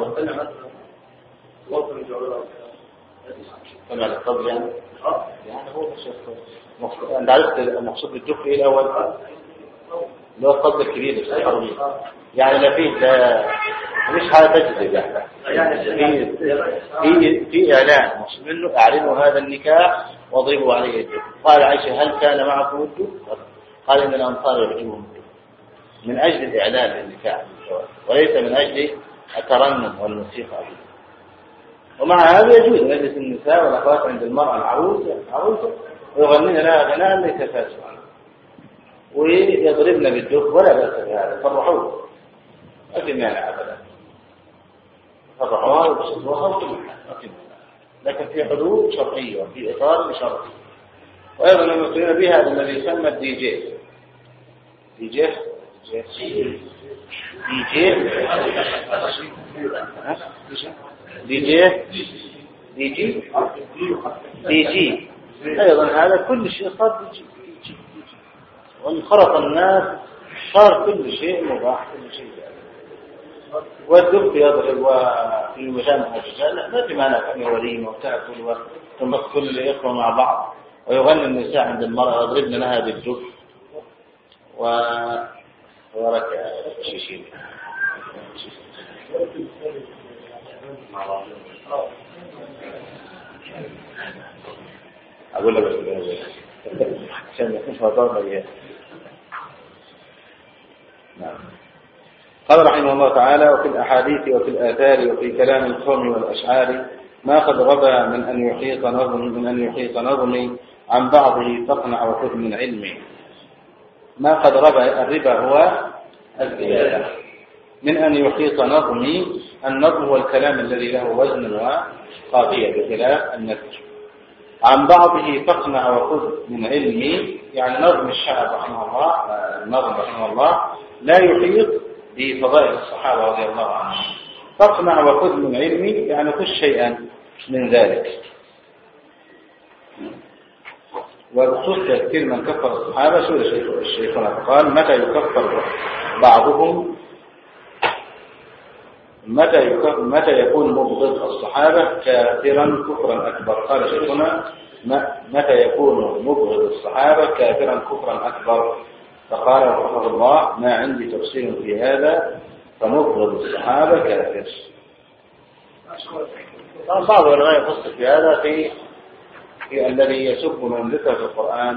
Speaker 2: كما الطب يعني يعني هو مش أنت عرفت المقصود بالدف إيه الأول اللي هو الطب الكبير الحربي يعني لا فيه ده مش حاجة تجذب يعني في في في إعلان مقصود منه أعلنوا هذا النكاح واضربوا عليه الدف. قال عائشة هل كان معكم الدف؟ قال إن الأنصار يعجبهم الدف من أجل الإعلان للنكاح وليس من أجل الترنم والموسيقى. ومع هذا يجوز مجلس النساء والأخوات عند المرأة العروسة عروسة ويغنين لها غناء ليس فاسعا ويضربن بالدف ولا بأس بهذا، فرحوه ما في مانع أبدا، فرحوها وبسطوها وكل حاجة، لكن في حدود شرعية وفي إطار شرعي. وأيضا المسؤولين بها الذي يسمى الدي جي دي جي دي جي دي جي دي جي دي جي أيضا هذا كل شيء صار دي جي وانخرط الناس صار كل شيء مباح كل شيء. والدف يضرب وفي المجامع الرجال ما في مانع تعمل وليمة وتأكل وتنبط كل الإخوة مع بعض ويغني النساء عند المرأة يضربن لها بالدف و ورك شيشين أقول لك عشان يكون فضلنا إياه. نعم. قال رحمه الله تعالى وفي الأحاديث وفي الآثار وفي كلام القوم والأشعار ما قد ربى من أن يحيط نظم من أن يحيط نظمي عن بعضه فاقنع وخذ من علمي. ما قد ربى الربا هو الزيادة من أن يحيط نظمي. النظم هو الكلام الذي له وزن وقافية بخلاف النثر. عن بعضه فاقنع وخذ من علمي يعني نظم الشعب رحمه الله النظم رحمه الله لا يحيط بفضائل الصحابة رضي الله عنهم. فاقنع وخذ من علمي يعني خذ شيئا من ذلك. وبخصوص تذكير من كفر الصحابة سئل الشيخنا فقال متى يكفر بعضهم متى يكفر متى يكون مبغض الصحابة كافرا كفرا أكبر. قال شيخنا متى يكون مبغض الصحابة كافرا كفرا أكبر. فقال رحمه الله ما عندي تفصيل في هذا فمبغض الصحابة كافر. بعض العلماء يفصل في هذا في في الذي يسب من ذكر في القرآن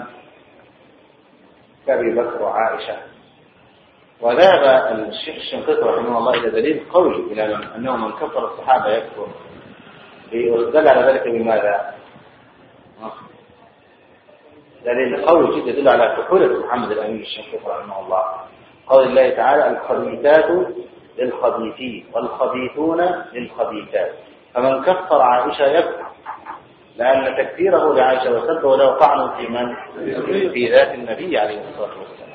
Speaker 2: كأبي بكر وعائشة. وذهب الشيخ الشنقيطي رحمه الله إلى دليل قوي إلى من أنه من كفر الصحابة يكفر. يدل على ذلك بماذا؟ دليل قوي جدا يدل على كفرة محمد الأمين الشنقيطي رحمه الله. قول الله تعالى الخبيثات للخبيثين والخبيثون للخبيثات. فمن كفر عائشة يكفر لأن تكفيره لعائشة وسبه له طعن في من في ذات النبي عليه الصلاة والسلام.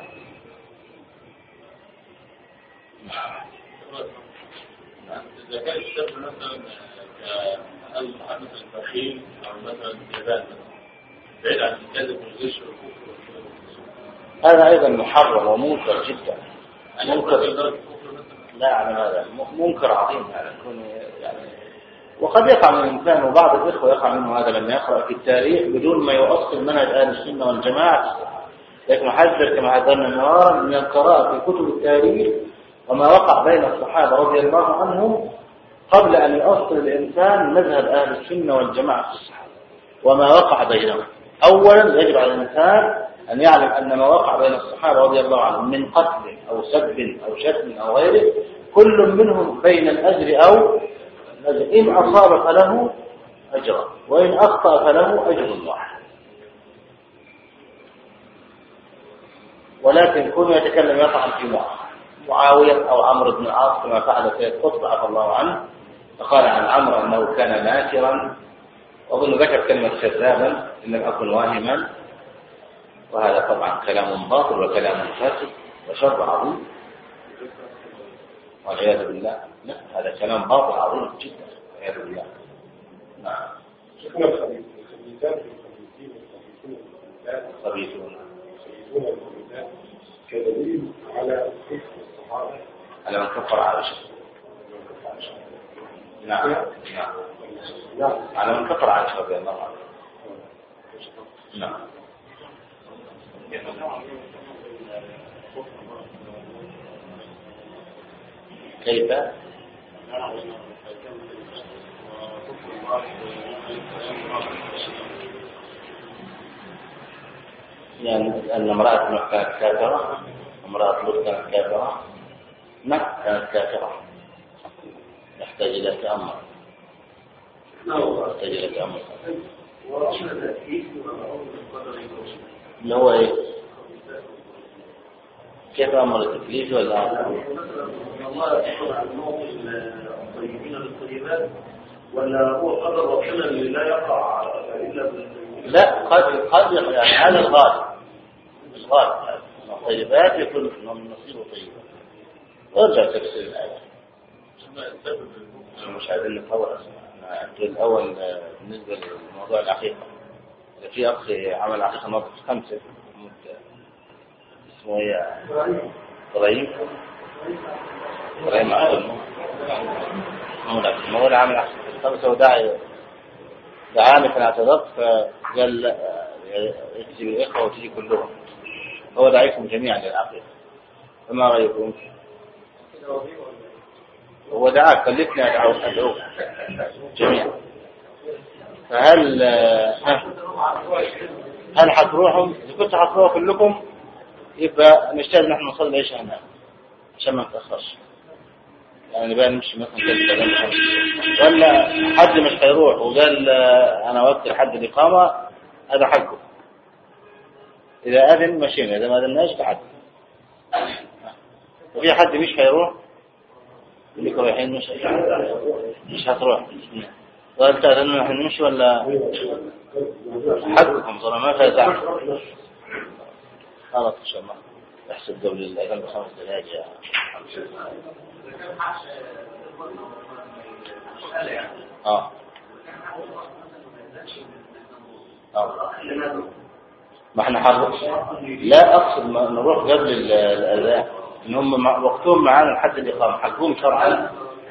Speaker 3: إذا كان الشاب مثلا كأهل محمد البخيل أو مثلا الجبال بعيد عن الكذب والغش
Speaker 2: هذا أيضا محرم ومنكر جدا. منكر لا على هذا منكر عظيم هذا يعني. وقد يقع من الإنسان وبعض الإخوة يقع منه هذا لما يقرأ في التاريخ بدون ما يؤصل منهج أهل السنة والجماعة. لكن حذر كما حذرنا مرارا من القراءة في كتب التاريخ وما وقع بين الصحابة رضي الله عنهم قبل أن يؤصل الإنسان مذهب أهل السنة والجماعة في الصحابة وما وقع بينهم. أولا يجب على الإنسان أن يعلم أن ما وقع بين الصحابة رضي الله عنهم من قتل أو سب أو شتم أو غيره كل منهم بين الأجر أو الأجر. إن أصاب فله أجر وإن أخطأ فله أجر الله. ولكن كونه يتكلم يطعن في معاوية أو عمرو بن العاص كما فعل سيد قطب عفى الله عنه فقال عن عمرو أنه كان ماكرا وأظن ذكر كلمة كذابا إن لم أكن واهما. وهذا طبعا كلام باطل وكلام فاسد وشر عظيم والعياذ بالله. لا هذا كلام باطل عظيم جدا والعياذ بالله. نعم. خبيثون
Speaker 4: كدليل على كفر الصحابة
Speaker 2: على من كفر عائشة. نعم نعم على من كفر عائشة رضي الله عنها. نعم. كيف؟ يعني أن امرأة كانت كافرة امرأة لوط كانت كافرة. نعم كانت كافرة يحتاج إلى تأمل يحتاج إلى تأمل. اللي هو إيه؟ كيف أمر التكليف ولا
Speaker 4: الله يقول عن موقف الطيبين للطيبات ولا هو قدر ربنا اللي لا يقع إلا
Speaker 2: لا قد قد يعني هذا الغالب الغالب الطيبات يكون من نصيبه طيبة. وارجع تفسير الآية مش عايزين نطول الأول بالنسبة لموضوع العقيقة. في أخ عمل عقيقة ناقص خمسة اسمه ايه إبراهيم إبراهيم عبد المولى عامل عقيقة خمسة وداعي دعاني فأنا اعتذرت فقال يكتب الإخوة وتجي كلهم هو دعيكم جميعا للعقيقة فما رأيكم؟ هو دعاك كلفني أدعوك جميعا فهل هل حتروحهم؟ إذا كنت حتروحوا كلكم يبقى نشتاق نحن نصلي عيش هنا عشان ما نتأخرش يعني بقى نمشي مثلا كده ولا حد مش هيروح وقال أنا وقت لحد الإقامة هذا حقه. إذا أذن مشينا إذا ما أذناش بعد. وفي حد مش هيروح يقول لك رايحين مش مش هتروح وقلت أذن نحن نمشي ولا حقكم صراحة ما فيها زعل. خلاص إن شاء الله احسب دولي الأذان بخمس دقائق يا اه اه ما احنا حرق لا اقصد ما نروح قبل الاذان ان هم وقتهم معانا لحد الاقامه حقهم شرعا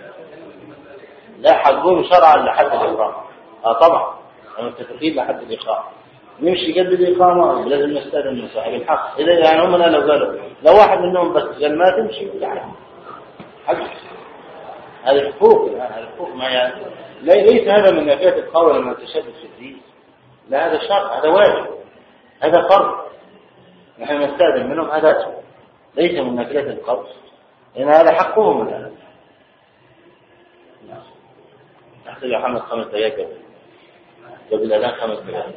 Speaker 2: لا حقهم شرعا لحد الاقامه اه طبعا متفقين لحد الاقامه نمشي قبل الاقامه لازم نستاذن من صاحب الحق. اذا يعني هم لو قالوا لو واحد منهم بس قال ما تمشي يعني حق هذا حقوق هذا حقوق ما يعني ليس هذا من ناحيه القول لما تشدد في الدين لا هذا شرع هذا واجب هذا فرض نحن نستاذن منهم هذا ليس من ناحيه القول لان هذا حقهم الان. نحتاج يا محمد خمس دقائق قبل قبل الاذان خمس دقائق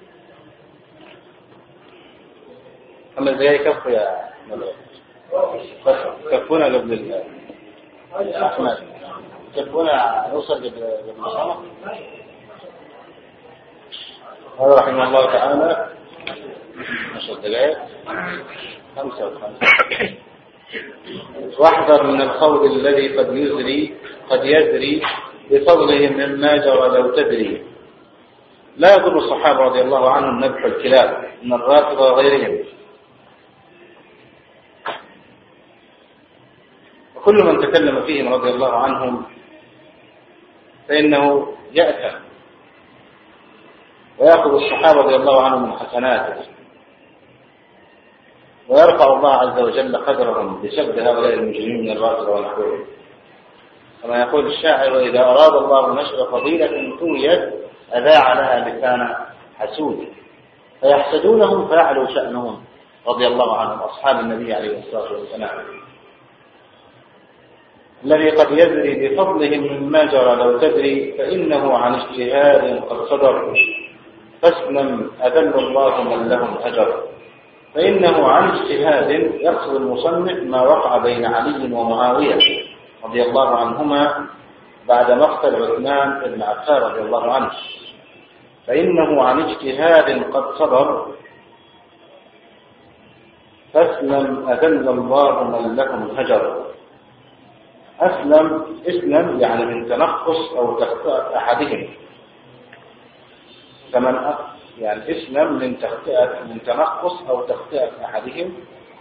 Speaker 2: خمس دقائق كفوا يا مدرسة كفونا قبل ال أحمد كفونا نوصل قبل الصلاة. هذا رحمه الله تعالى عشر دقائق خمسة وخمسة. واحذر من القول الذي قد يزري قد يزري بفضله مما جرى لو تدري لا يضر الصحابة رضي الله عنهم نبح الكلاب من الرافضة وغيرهم. وكل من تكلم فيهم رضي الله عنهم فإنه يأثم ويأخذ الصحابة رضي الله عنهم من حسناته، ويرفع الله عز وجل قدرهم بسبب هؤلاء المجرمين من الرافضة ونحوهم. كما يقول الشاعر: وإذا أراد الله نشر فضيلة تويت أذاع لها لسان حسود، فيحسدونهم فيعلو شأنهم رضي الله عنهم أصحاب النبي عليه الصلاة والسلام، الذي قد يدري بفضلهم مما جرى لو تدري، فإنه عن اجتهاد قد صدر، فاسلم أذل الله من لهم أجر. فإنه عن اجتهاد يقصد المصنف ما وقع بين علي ومعاوية رضي الله عنهما بعد مقتل عثمان بن عفان رضي الله عنه. فإنه عن اجتهاد قد صدر، فاسلم أذل الله من لهم هجر. أسلم اسلم يعني من تنقص أو تخطئة أحدهم، فمن يعني اسلم من تخطئة من تنقص أو تخطئة أحدهم،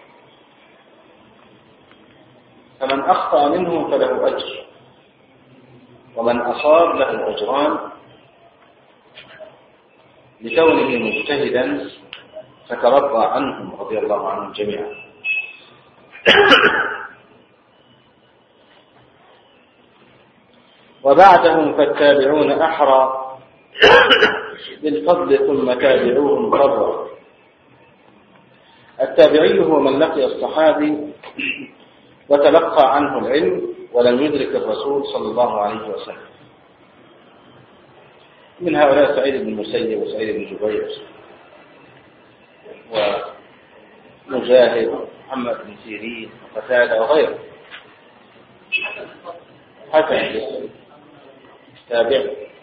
Speaker 2: فمن أخطأ منهم فله أجر، ومن أصاب له أجران، لكونه مجتهدا فترضى عنهم رضي الله عنهم جميعا. وبعدهم فالتابعون أحرى بالفضل ثم تابعوهم برا. التابعي هو من لقي الصحابي وتلقى عنه العلم ولم يدرك الرسول صلى الله عليه وسلم. من هؤلاء سعيد بن المسيب وسعيد بن جبير ومجاهد محمد بن سيرين وقتادة وغيره. حسن تابع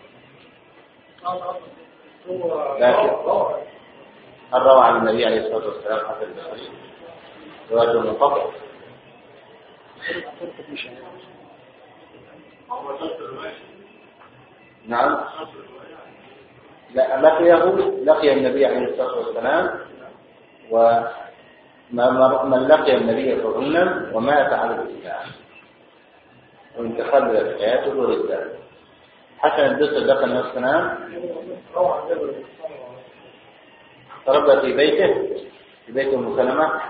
Speaker 2: لكن الروى عن النبي عليه الصلاة والسلام حسن البصري رواية منقطع. نعم، لا لقيه لقي النبي عليه الصلاة والسلام، ومن لقي النبي صلى الله عليه وسلم ومات على الإسلام وإن تخلت حياته ورده. حسن البصري لقى النبي صلى الله عليه وسلم، تربى في بيته في بيت أم سلمة،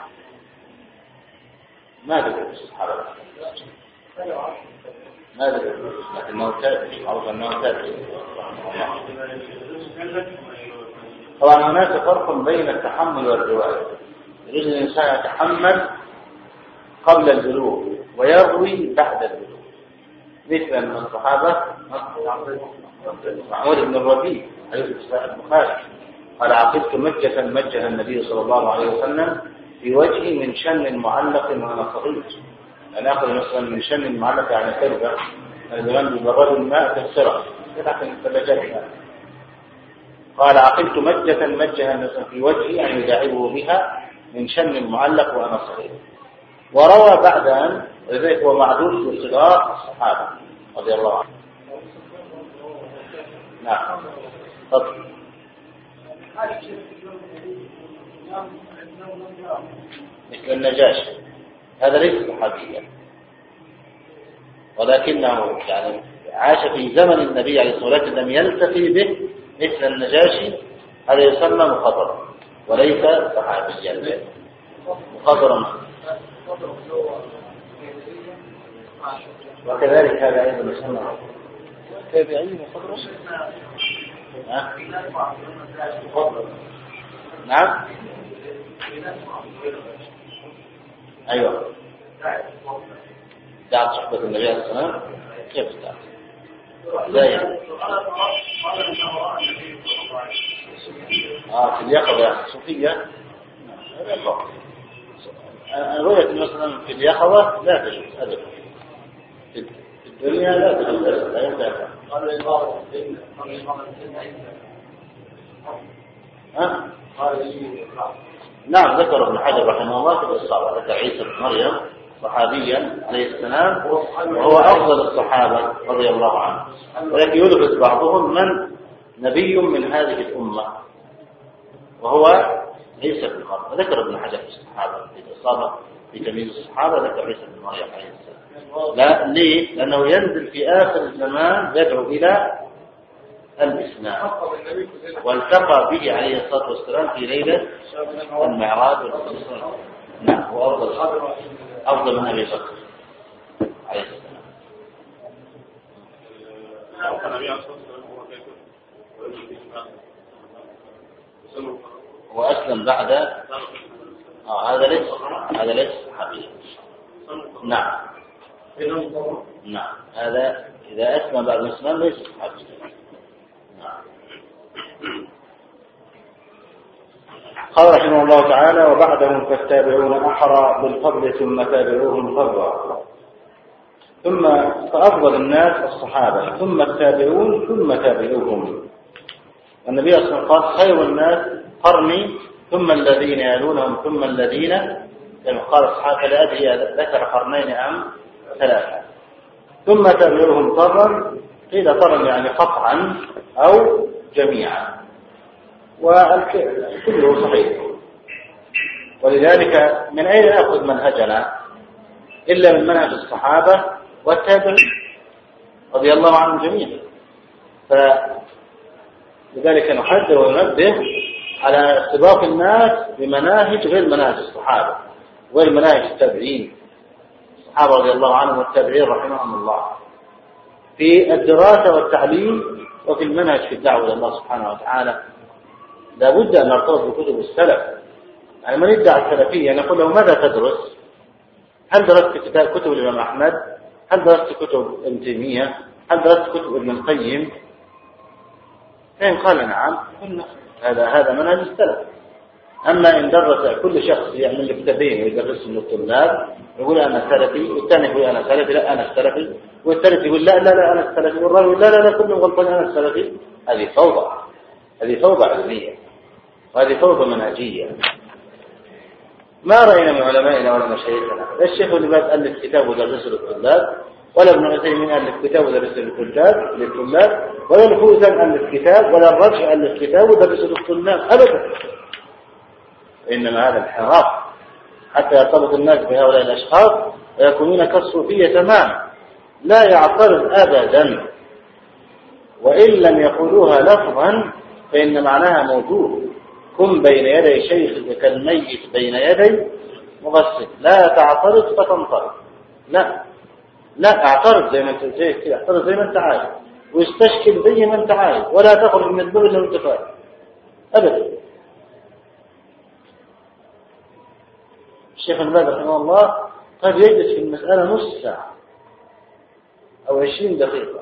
Speaker 2: ما ذكر الصحابة ما ذكر لكنه تابعي، معروف أنه تابعي. طبعا هناك فرق بين التحمل والرواية. يجوز الإنسان يتحمل قبل البلوغ ويروي بعد البلوغ، مثل من الصحابة محمود بن الربيع حديث صحيح البخاري قال: عقدت مجة مجها النبي صلى الله عليه وسلم في وجهي من شن معلق وأنا صغير. أنا أخذ مثلا من شن معلق يعني كربة الزمان ببرد الماء تفسره تحت الثلاجات. قال: عقدت مجة مجها النبي في وجهي يعني يداعبه بها من شن معلق وأنا صغير. وروى بعد أن ولذلك هو معدود في صغار الصحابة رضي الله عنهم. نعم تفضل. مثل النجاشي هذا ليس صحابيا، ولكنه يعني عاش في زمن النبي عليه الصلاة والسلام لم يلتقي به مثل النجاشي. هذا يسمى مخضرا وليس صحابيا. مخضرا وكذلك هذا أيضا يسمى تابعي مخضرا. نعم أيوة دعت صحبة النبي عليه الصلاة والسلام. كيف دعت؟ زي آه في اليقظة صوفية. رؤية مثلا في اليقظة لا تجوز أبدا، في الدنيا لا تجوز أبدا، لا ينتهي. ها؟ نعم ذكر ابن حجر رحمه الله في الإصابة، ذكر عيسى بن مريم صحابيا عليه السلام وهو أفضل الصحابة رضي الله عنه، ولكن يلغز بعضهم من نبي من هذه الأمة وهو عيسى بن مريم. ذكر ابن حجر في الصحابة في الإصابة في تمييز الصحابة ذكر عيسى بن مريم عليه السلام. لا ليه؟ لأنه ينزل في آخر الزمان يدعو إلى الإسلام، والتقى به عليه الصلاة والسلام في ليلة المعراج والإسراء. نعم، هو أفضل أفضل من أبي بكر عليه السلام. هو أسلم بعد آه هذا ليس هذا ليس صحابي. نعم نعم هذا إذا أسلم بعد الإسلام ليس صحابي. نعم.
Speaker 1: قال رحمه الله تعالى: وبعدهم فالتابعون أحرى بالفضل ثم تابعوهم فضلا. ثم فأفضل الناس الصحابة ثم التابعون ثم تابعوهم. النبي صلى الله عليه وسلم قال: خير الناس قرني ثم الذين يلونهم ثم الذين، كما قال الصحابة لا أدري ذكر قرنين أم ثلاثة. ثم تابعوهم طرا، قيل طرا يعني قطعا أو جميعا، وكله صحيح. ولذلك من أين نأخذ منهجنا إلا من منهج الصحابة والتابعين رضي الله عنهم جميعا. فلذلك نحذر وننبه على استباق الناس بمناهج غير مناهج الصحابة وغير مناهج التابعين، الصحابة رضي الله عنهم والتابعين رحمهم الله، في الدراسة والتعليم وفي المنهج في الدعوة إلى الله سبحانه وتعالى. لا بد أن نرتبط بكتب السلف. يعني من يدعي السلفية نقول له: ماذا تدرس؟ هل درست كتاب كتب الإمام أحمد؟ هل درست كتب ابن تيمية؟ هل درست كتب ابن القيم؟ فإن قال نعم قلنا هذا هذا منهج السلف. أما إن درس كل شخص يعمل له كتابين ويدرسهم للطلاب يقول أنا سلفي، والثاني يقول أنا سلفي لا أنا السلفي، والثالث يقول لا لا لا أنا السلفي، والرابع لا لا لا كلهم غلطان أنا السلفي. هذه فوضى، هذه فوضى علمية وهذه فوضى منهجية. ما رأينا من علمائنا ولا مشايخنا. لا الشيخ ابن باز ألف كتاب ودرسه للطلاب، ولا ابن عثيمين ألف كتاب ودرسه للطلاب للطلاب ولا الفوزان ألف كتاب، ولا الرجع ألف كتاب ودرسه للطلاب أبدا. إنما هذا انحراف حتى يرتبط الناس بهؤلاء الأشخاص ويكونون كالصوفية تماما، لا يعترض أبدا، وإن لم يقولوها لفظا فإن معناها موجود. كن بين يدي شيخك كالميت بين يدي مغسل، لا تعترض فتنطرد. لا لا اعترض زي ما انت زي اعترض زي ما انت عايز، واستشكل زي ما انت عايز، ولا تخرج من الباب الا وانت فاهم ابدا. الشيخ ابن باز رحمه الله قد يجلس في المسألة نص ساعة أو عشرين دقيقة،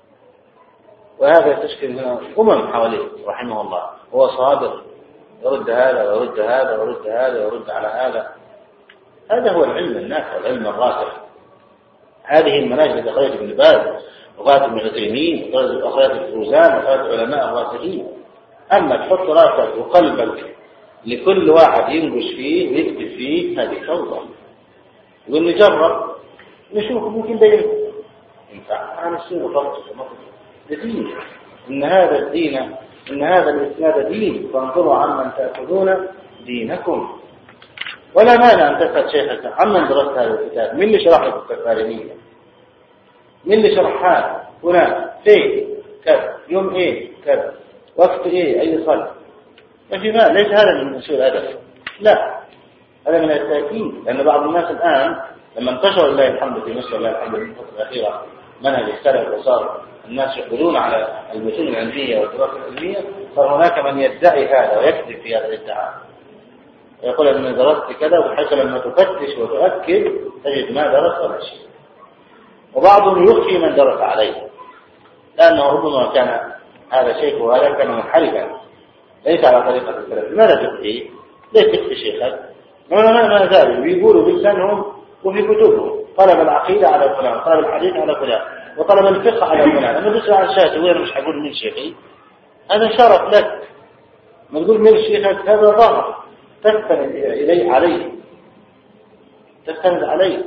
Speaker 1: وهذا تشكل هنا أمم حواليه رحمه الله. هو صابر، يرد هذا ويرد هذا ويرد هذا ويرد على هذا. هذا هو العلم النافع، العلم الراسخ. هذه المناهج التي أخرجها ابن باز وقالت ابن عثيمين وأخرجت الفوزان وأخرجت علماء الراسخين. أما تحط راسك وقلبك لكل واحد ينقش فيه ويكتب فيه، هذه فوضى. يقول نجرب نشوف ممكن بينكم ينفع أنا السنة فرق دين. إن هذا الدين إن هذا الإسناد دين، فانظروا عمن تأخذون دينكم. ولا مانع أن تسأل شيخك عمن درست هذا الكتاب، من اللي شرح لك التفارينية، من اللي شرحها هنا فين كذا، يوم إيه كذا، وقت إيه، أي صلاة. ففي ما ليس هذا من سوء الأدب، لا هذا من التأكيد. لأن بعض الناس الآن لما انتشر الله الحمد في مصر الله الحمد في الفترة الأخيرة منهج السلف وصار الناس يقولون على المتون العلمية والدراسة العلمية، صار هناك من يدعي هذا ويكذب في هذا الادعاء، يقول أن درست كذا، وحتى لما تفتش وتؤكد تجد ما درس ولا شيء. وبعضهم يخفي من درس عليه، لأنه ربما كان هذا شيخ وهذا كان منحرفا ليس على طريقة السلف. ماذا تخفي؟ ليس تخفي شيخك؟ ما ما زالوا بيقولوا بلسانهم وفي كتبهم طلب العقيدة على فلان، طلب الحديث على فلان، وطلب الفقه على فلان. أنا بسرع على الشاشة وأنا مش هقول من شيخي، هذا شرف لك. ما تقول من شيخك هذا ظهر تستند إليه عليه تستند عليه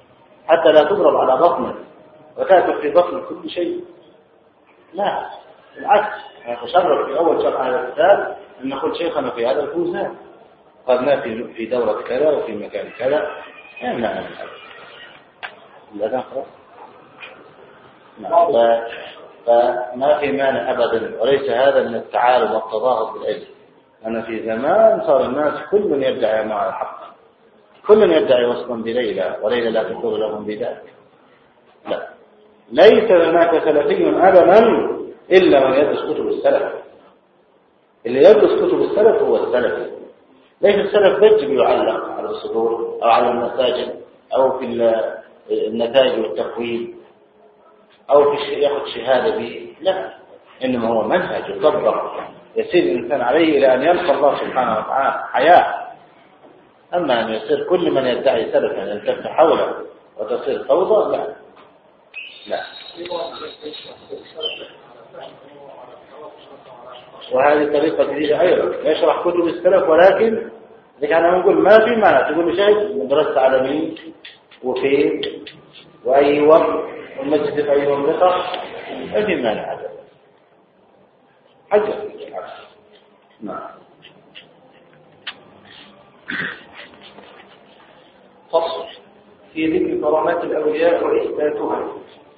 Speaker 1: حتى لا تضرب على بطنك وتأكل في بطن كل شيء. لا،
Speaker 2: بالعكس نتشرف في أول شرح هذا الكتاب أن نقول شيخنا في هذا الفوزان قد نأتي في دورة كذا وفي مكان كذا يعني لا نعلم الأذان خلاص نعم. فما في مانع أبدا وليس هذا من التعارض والتضاهد بالعلم. أنا في زمان صار الناس كل يدعي مع الحق كل يدعي وصلا بليلى وليلى لا تقول لهم بذلك. لا ليس هناك سلفي أبدا إلا من يدرس كتب السلف. اللي يدرس كتب السلف هو السلفي. ليس السلف بيجب يعلق على الصدور أو على المساجد أو في النتائج والتقويم أو في يأخذ شهادة به. لا إنما هو منهج يطبق يسير الإنسان عليه إلى أن يلقى الله سبحانه وتعالى حياة. أما أن يصير كل من يدعي سلفا أن يلتف حوله وتصير فوضى لا لا. وهذه طريقة جديدة أيضا يشرح كتب السلف ولكن لكن أنا نقول ما في معنى تقول لي شيء درست على مين وفين وأي وقت والمسجد في أي منطقة ما في معنى هذا حاجة. نعم.
Speaker 1: فصل في ذكر كرامات الأولياء وإثباتها.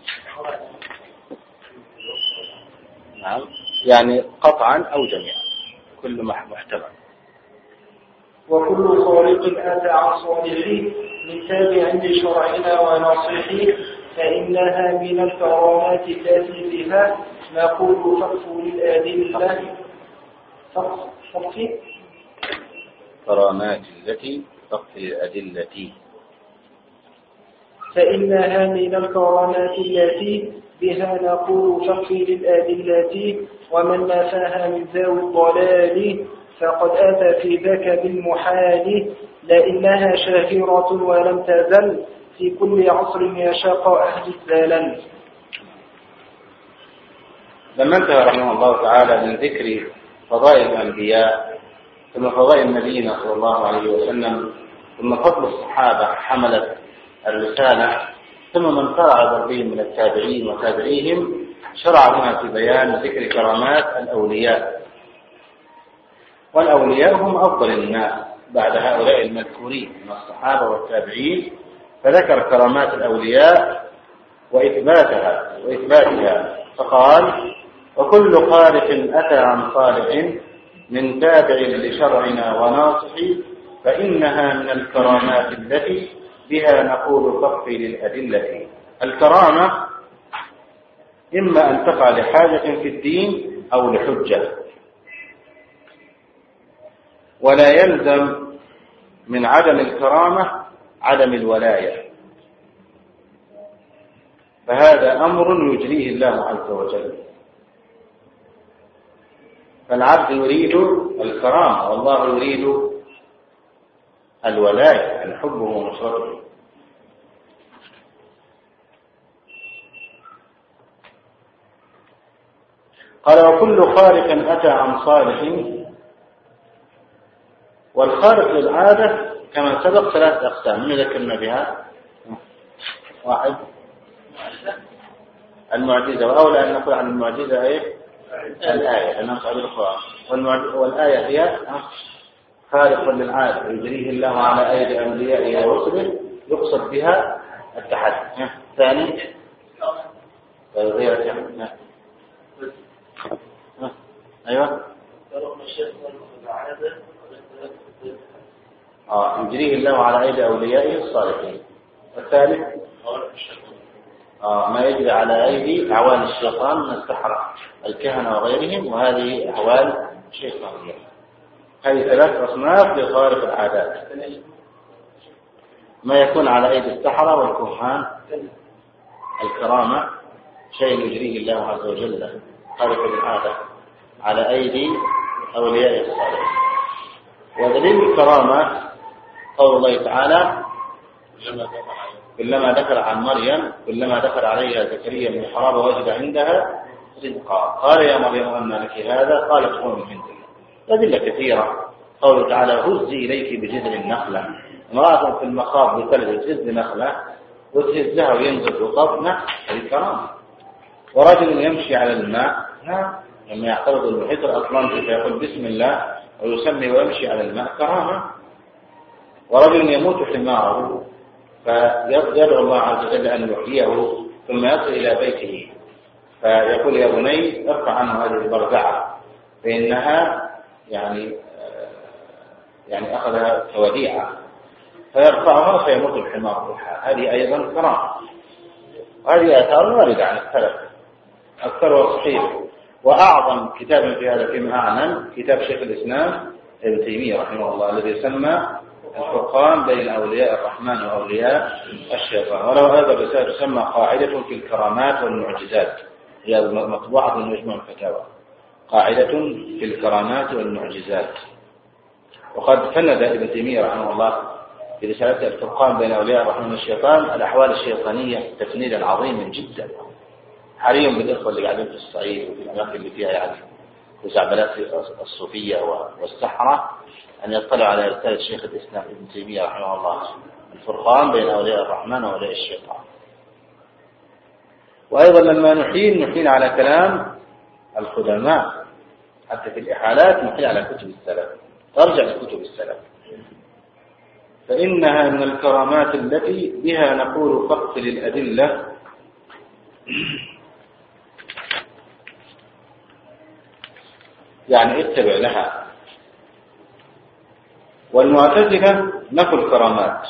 Speaker 2: نعم يعني قطعا أو جميعا كل محتمل.
Speaker 1: وكل خالق آتى عن صالحه من تابع لشرعنا ونصيحه فإنها من الكرامات التي بها نقول فقف للأدلة فقف
Speaker 2: كرامات التي فقف الأدلة
Speaker 1: فإنها من الكرامات التي بها نقول فقف للأدلة ومن نفاها من ذوي الضلال فقد أتى في ذاك بالمحال لأنها شاهرة ولم تزل في كل عصر يشاق أهل الزلل.
Speaker 2: لما انتهى رحمه الله تعالى من ذكر فضائل الأنبياء ثم فضائل نبينا صلى الله عليه وسلم ثم فضل الصحابة حملت الرسالة ثم من فرع ضربهم من التابعين وتابعيهم شرع هنا في بيان ذكر كرامات الأولياء. والأولياء هم أفضل الناس بعد هؤلاء المذكورين من الصحابة والتابعين فذكر كرامات الأولياء وإثباتها وإثباتها فقال وكل خالق أتى عن صالح من تابع لشرعنا وناصح فإنها من الكرامات التي بها نقول فقفي للأدلة. الكرامة إما أن تقع لحاجة في الدين أو لحجة ولا يلزم من عدم الكرامة عدم الولاية فهذا أمر يجريه الله عز وجل. فالعبد يريد الكرامة والله يريد الولاية يعني حبه ونصرته. قال وكل خالق أتى عن صالح. والخارق للعادة كما سبق ثلاث أقسام من ذكرنا بها. واحد المعجزة وأولى أن نقول عن المعجزة إيه الآية أن نصعد القرآن والآية هي خارق للعادة يجريه الله على أيدي أنبيائه ورسله يقصد بها التحدي. ثاني غير أيوة آه يجريه الله على أيدي أوليائه الصالحين. الثالث آه ما يجري على أيدي أعوان الشيطان من السحرة الكهنة وغيرهم وهذه أحوال شيطانية. هذه ثلاث أصناف لخارق العادات ما يكون على أيدي السحرة والكهان الكرامة شيء يجريه الله عز وجل خارق العادة على أيدي أولياء الصالحين. ودليل الكرامة قول الله تعالى كلما دخل عن مريم كلما دخل عليها زكريا من المحراب وجد عندها رزقا قال يا مريم أنى لك هذا قالت هو من عند الله. أدلة كثيرة قوله تعالى هزي إليك بجذع النخلة امرأة في المخاض بثلج تهز نخلة وتهزها وينزل رطبنا هذه كرامة. ورجل يمشي على الماء لما يعترض المحيط الأطلنطي فيقول بسم الله ويسمي ويمشي على الماء كرامة. ورجل يموت حماره فيدعو الله عز وجل أن يحييه ثم يصل إلى بيته فيقول يا بني ارفع عنه هذه البرزعة فإنها يعني يعني أخذها كوديعة، فيرفعها فيموت الحمار روحها. هذه أيضا كرامة. وهذه آثار واردة عن السلف أكثرها صحيح. وأعظم كتاب في هذا فيما أعلم كتاب شيخ الإسلام ابن تيمية رحمه الله الذي سمى الفرقان بين أولياء الرحمن وأولياء الشيطان، ولو هذا الرسالة تسمى قاعدة في الكرامات والمعجزات، هي مطبوعة من مجموع الفتاوى، قاعدة في الكرامات والمعجزات. وقد فند ابن تيمية رحمه الله في رسالته الفرقان بين أولياء الرحمن والشيطان الأحوال الشيطانية تفنيدا عظيما جدا. حري بالإخوة اللي قاعدين في الصعيد وفي الأماكن اللي فيها يعني خزعبلات الصوفية والسحرة أن يطلع على رسالة شيخ الإسلام ابن تيمية رحمه الله الفرقان بين أولياء الرحمن وأولياء الشيطان. وأيضا لما نحيل نحيل على كلام القدماء، حتى في الإحالات نحيل على كتب السلف، ترجع لكتب السلف، فإنها من الكرامات التي بها نقول فقتل الأدلة يعني اتبع لها. والمعتزلة نفوا الكرامات،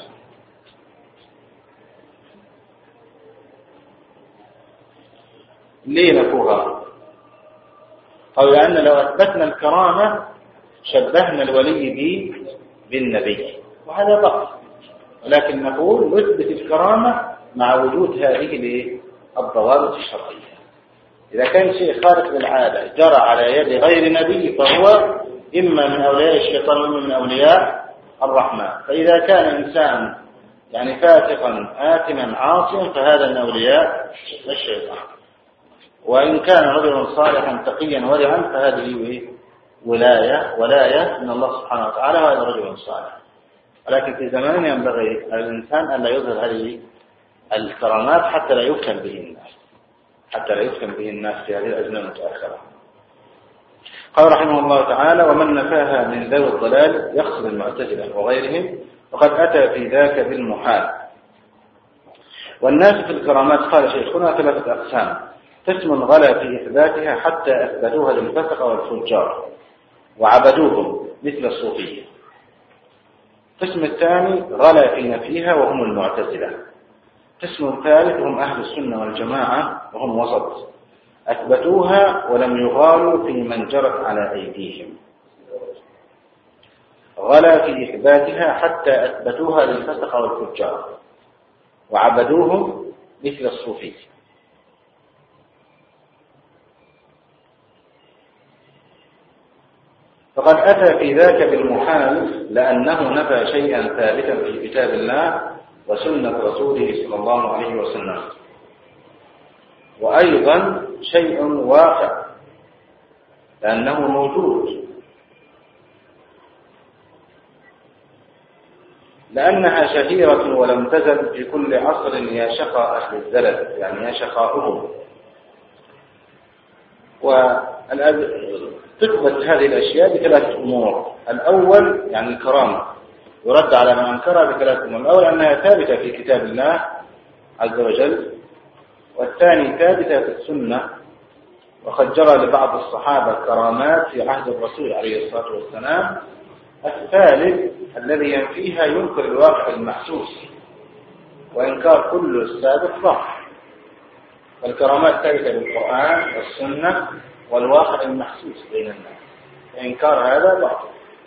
Speaker 2: ليه نفوها؟ قالوا لأن لو أثبتنا الكرامة شبهنا الولي به بالنبي، وهذا ضعف، ولكن نقول نثبت الكرامة مع وجود هذه الضوابط الشرعية. إذا كان شيء خارق للعادة جرى على يد غير نبي فهو إما من أولياء الشيطان وإما من أولياء الرحمن. فإذا كان إنسان يعني فاسقا آثما عاصيا فهذا من أولياء الشيطان، وإن كان رجلا صالحا تقيا ورعا فهذه ولاية ولاية من الله سبحانه وتعالى، وهذا رجل صالح. ولكن في زمان ينبغي الإنسان أن لا يظهر هذه الكرامات حتى لا يفتن به الناس حتى لا يفتن به الناس في هذه الأزمنة المتأخرة. قال رحمه الله تعالى: ومن نفاها من ذوي الضلال يقصد المعتزلة وغيرهم وقد أتى في ذاك بالمحال. والناس في الكرامات قال شيخنا ثلاثة أقسام: قسم غلا في إثباتها حتى أثبتوها للفسق والفجار وعبدوهم مثل الصوفية. قسم الثاني غلا في نفيها وهم المعتزلة. قسم ثالث هم أهل السنة والجماعة وهم وسط، أثبتوها ولم يغالوا في من جرت على أيديهم. غلا في إثباتها حتى أثبتوها للفسق والفجار وعبدوهم مثل الصوفية. فقد أتى في ذاك بالمحال لأنه نفى شيئا ثابتا في كتاب الله وسنة رسوله صلى الله عليه وسلم، وأيضا شيء واقع لأنه موجود، لأنها شهيرة ولم تزل في كل عصر يا شقاء أهل الزلل، يعني يا شقاؤهم. وتثبت هذه الأشياء بثلاث أمور: الأول يعني الكرامة، يرد على من أنكرها بثلاث أمور: الأول أنها ثابتة في كتاب الله عز وجل، والثاني ثابتة في السنة، وقد جرى لبعض الصحابة كرامات في عهد الرسول عليه الصلاة والسلام. الثالث الذي ينفيها ينكر الواقع المحسوس، وإنكار كل السابق ضعف. فالكرامات ثابتة بالقرآن والسنة والواقع المحسوس بين الناس، وإنكار هذا ضعف.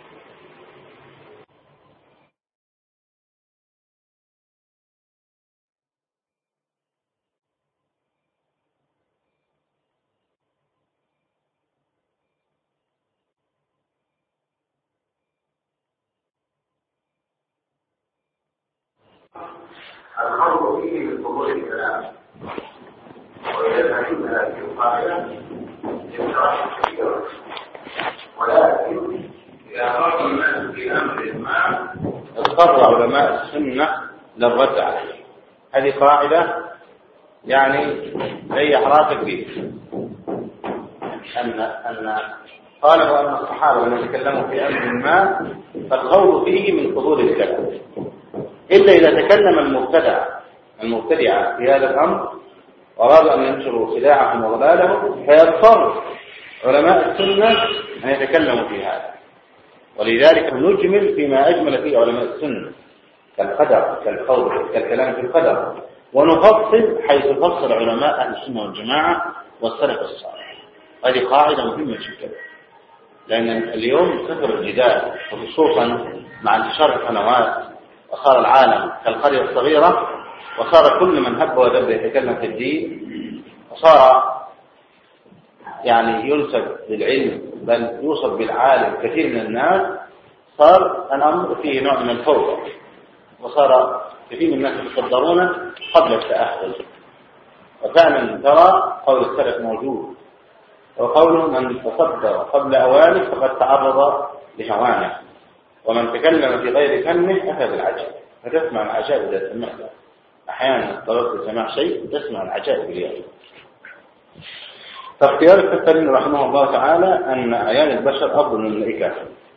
Speaker 2: الخوف فيه من ظهور الكلام ويذهب هذه القاعدة لإشراح كثيرة، ولكن إذا خاف الناس في أمر ما اضطر علماء السنة للرد عليه. هذه قاعدة يعني زي حراسة البيت، أن أن قالوا أن الصحابة لما تكلموا في أمر ما فالخوض فيه من فضول الكلام، إلا إذا تكلم المبتدع المبتدع في هذا الأمر وأرادوا أن ينشروا خداعهم وضلالهم فيضطر علماء السنة أن يتكلموا في هذا. ولذلك نجمل فيما أجمل فيه علماء السنة كالقدر كالخوض كالكلام في القدر، ونفصل حيث فصل علماء أهل السنة والجماعة والسلف الصالح. هذه قاعدة مهمة جدا، لأن اليوم كثر الجدال وخصوصا مع انتشار القنوات، وصار العالم كالقرية الصغيرة، وصار كل من هب ودب يتكلم في الدين، وصار يعني ينسب للعلم بل يوصف بالعالم كثير من الناس. صار الأمر فيه نوع من الفوضى، وصار كثير من الناس يتصدرون قبل التأهل. وفعلا ترى قول السلف موجود، وقول من تصدر قبل أوانه فقد تعرض لهوانه، ومن تكلم في غير فنه أتى بالعجب. فتسمع العجائب إذا سمعت، أحيانا طلبت سماع شيء تسمع العجائب اليوم. فاختيار الكثيرين رحمه الله تعالى أن أعيان البشر أفضل من الملائكة،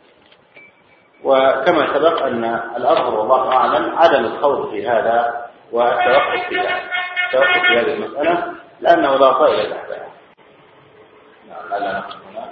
Speaker 2: وكما سبق أن الأظهر والله أعلم عدم الخوض في هذا والتوقف في هذا التوقف في هذه المسألة، لأنه لا طائل تحتها. نعم.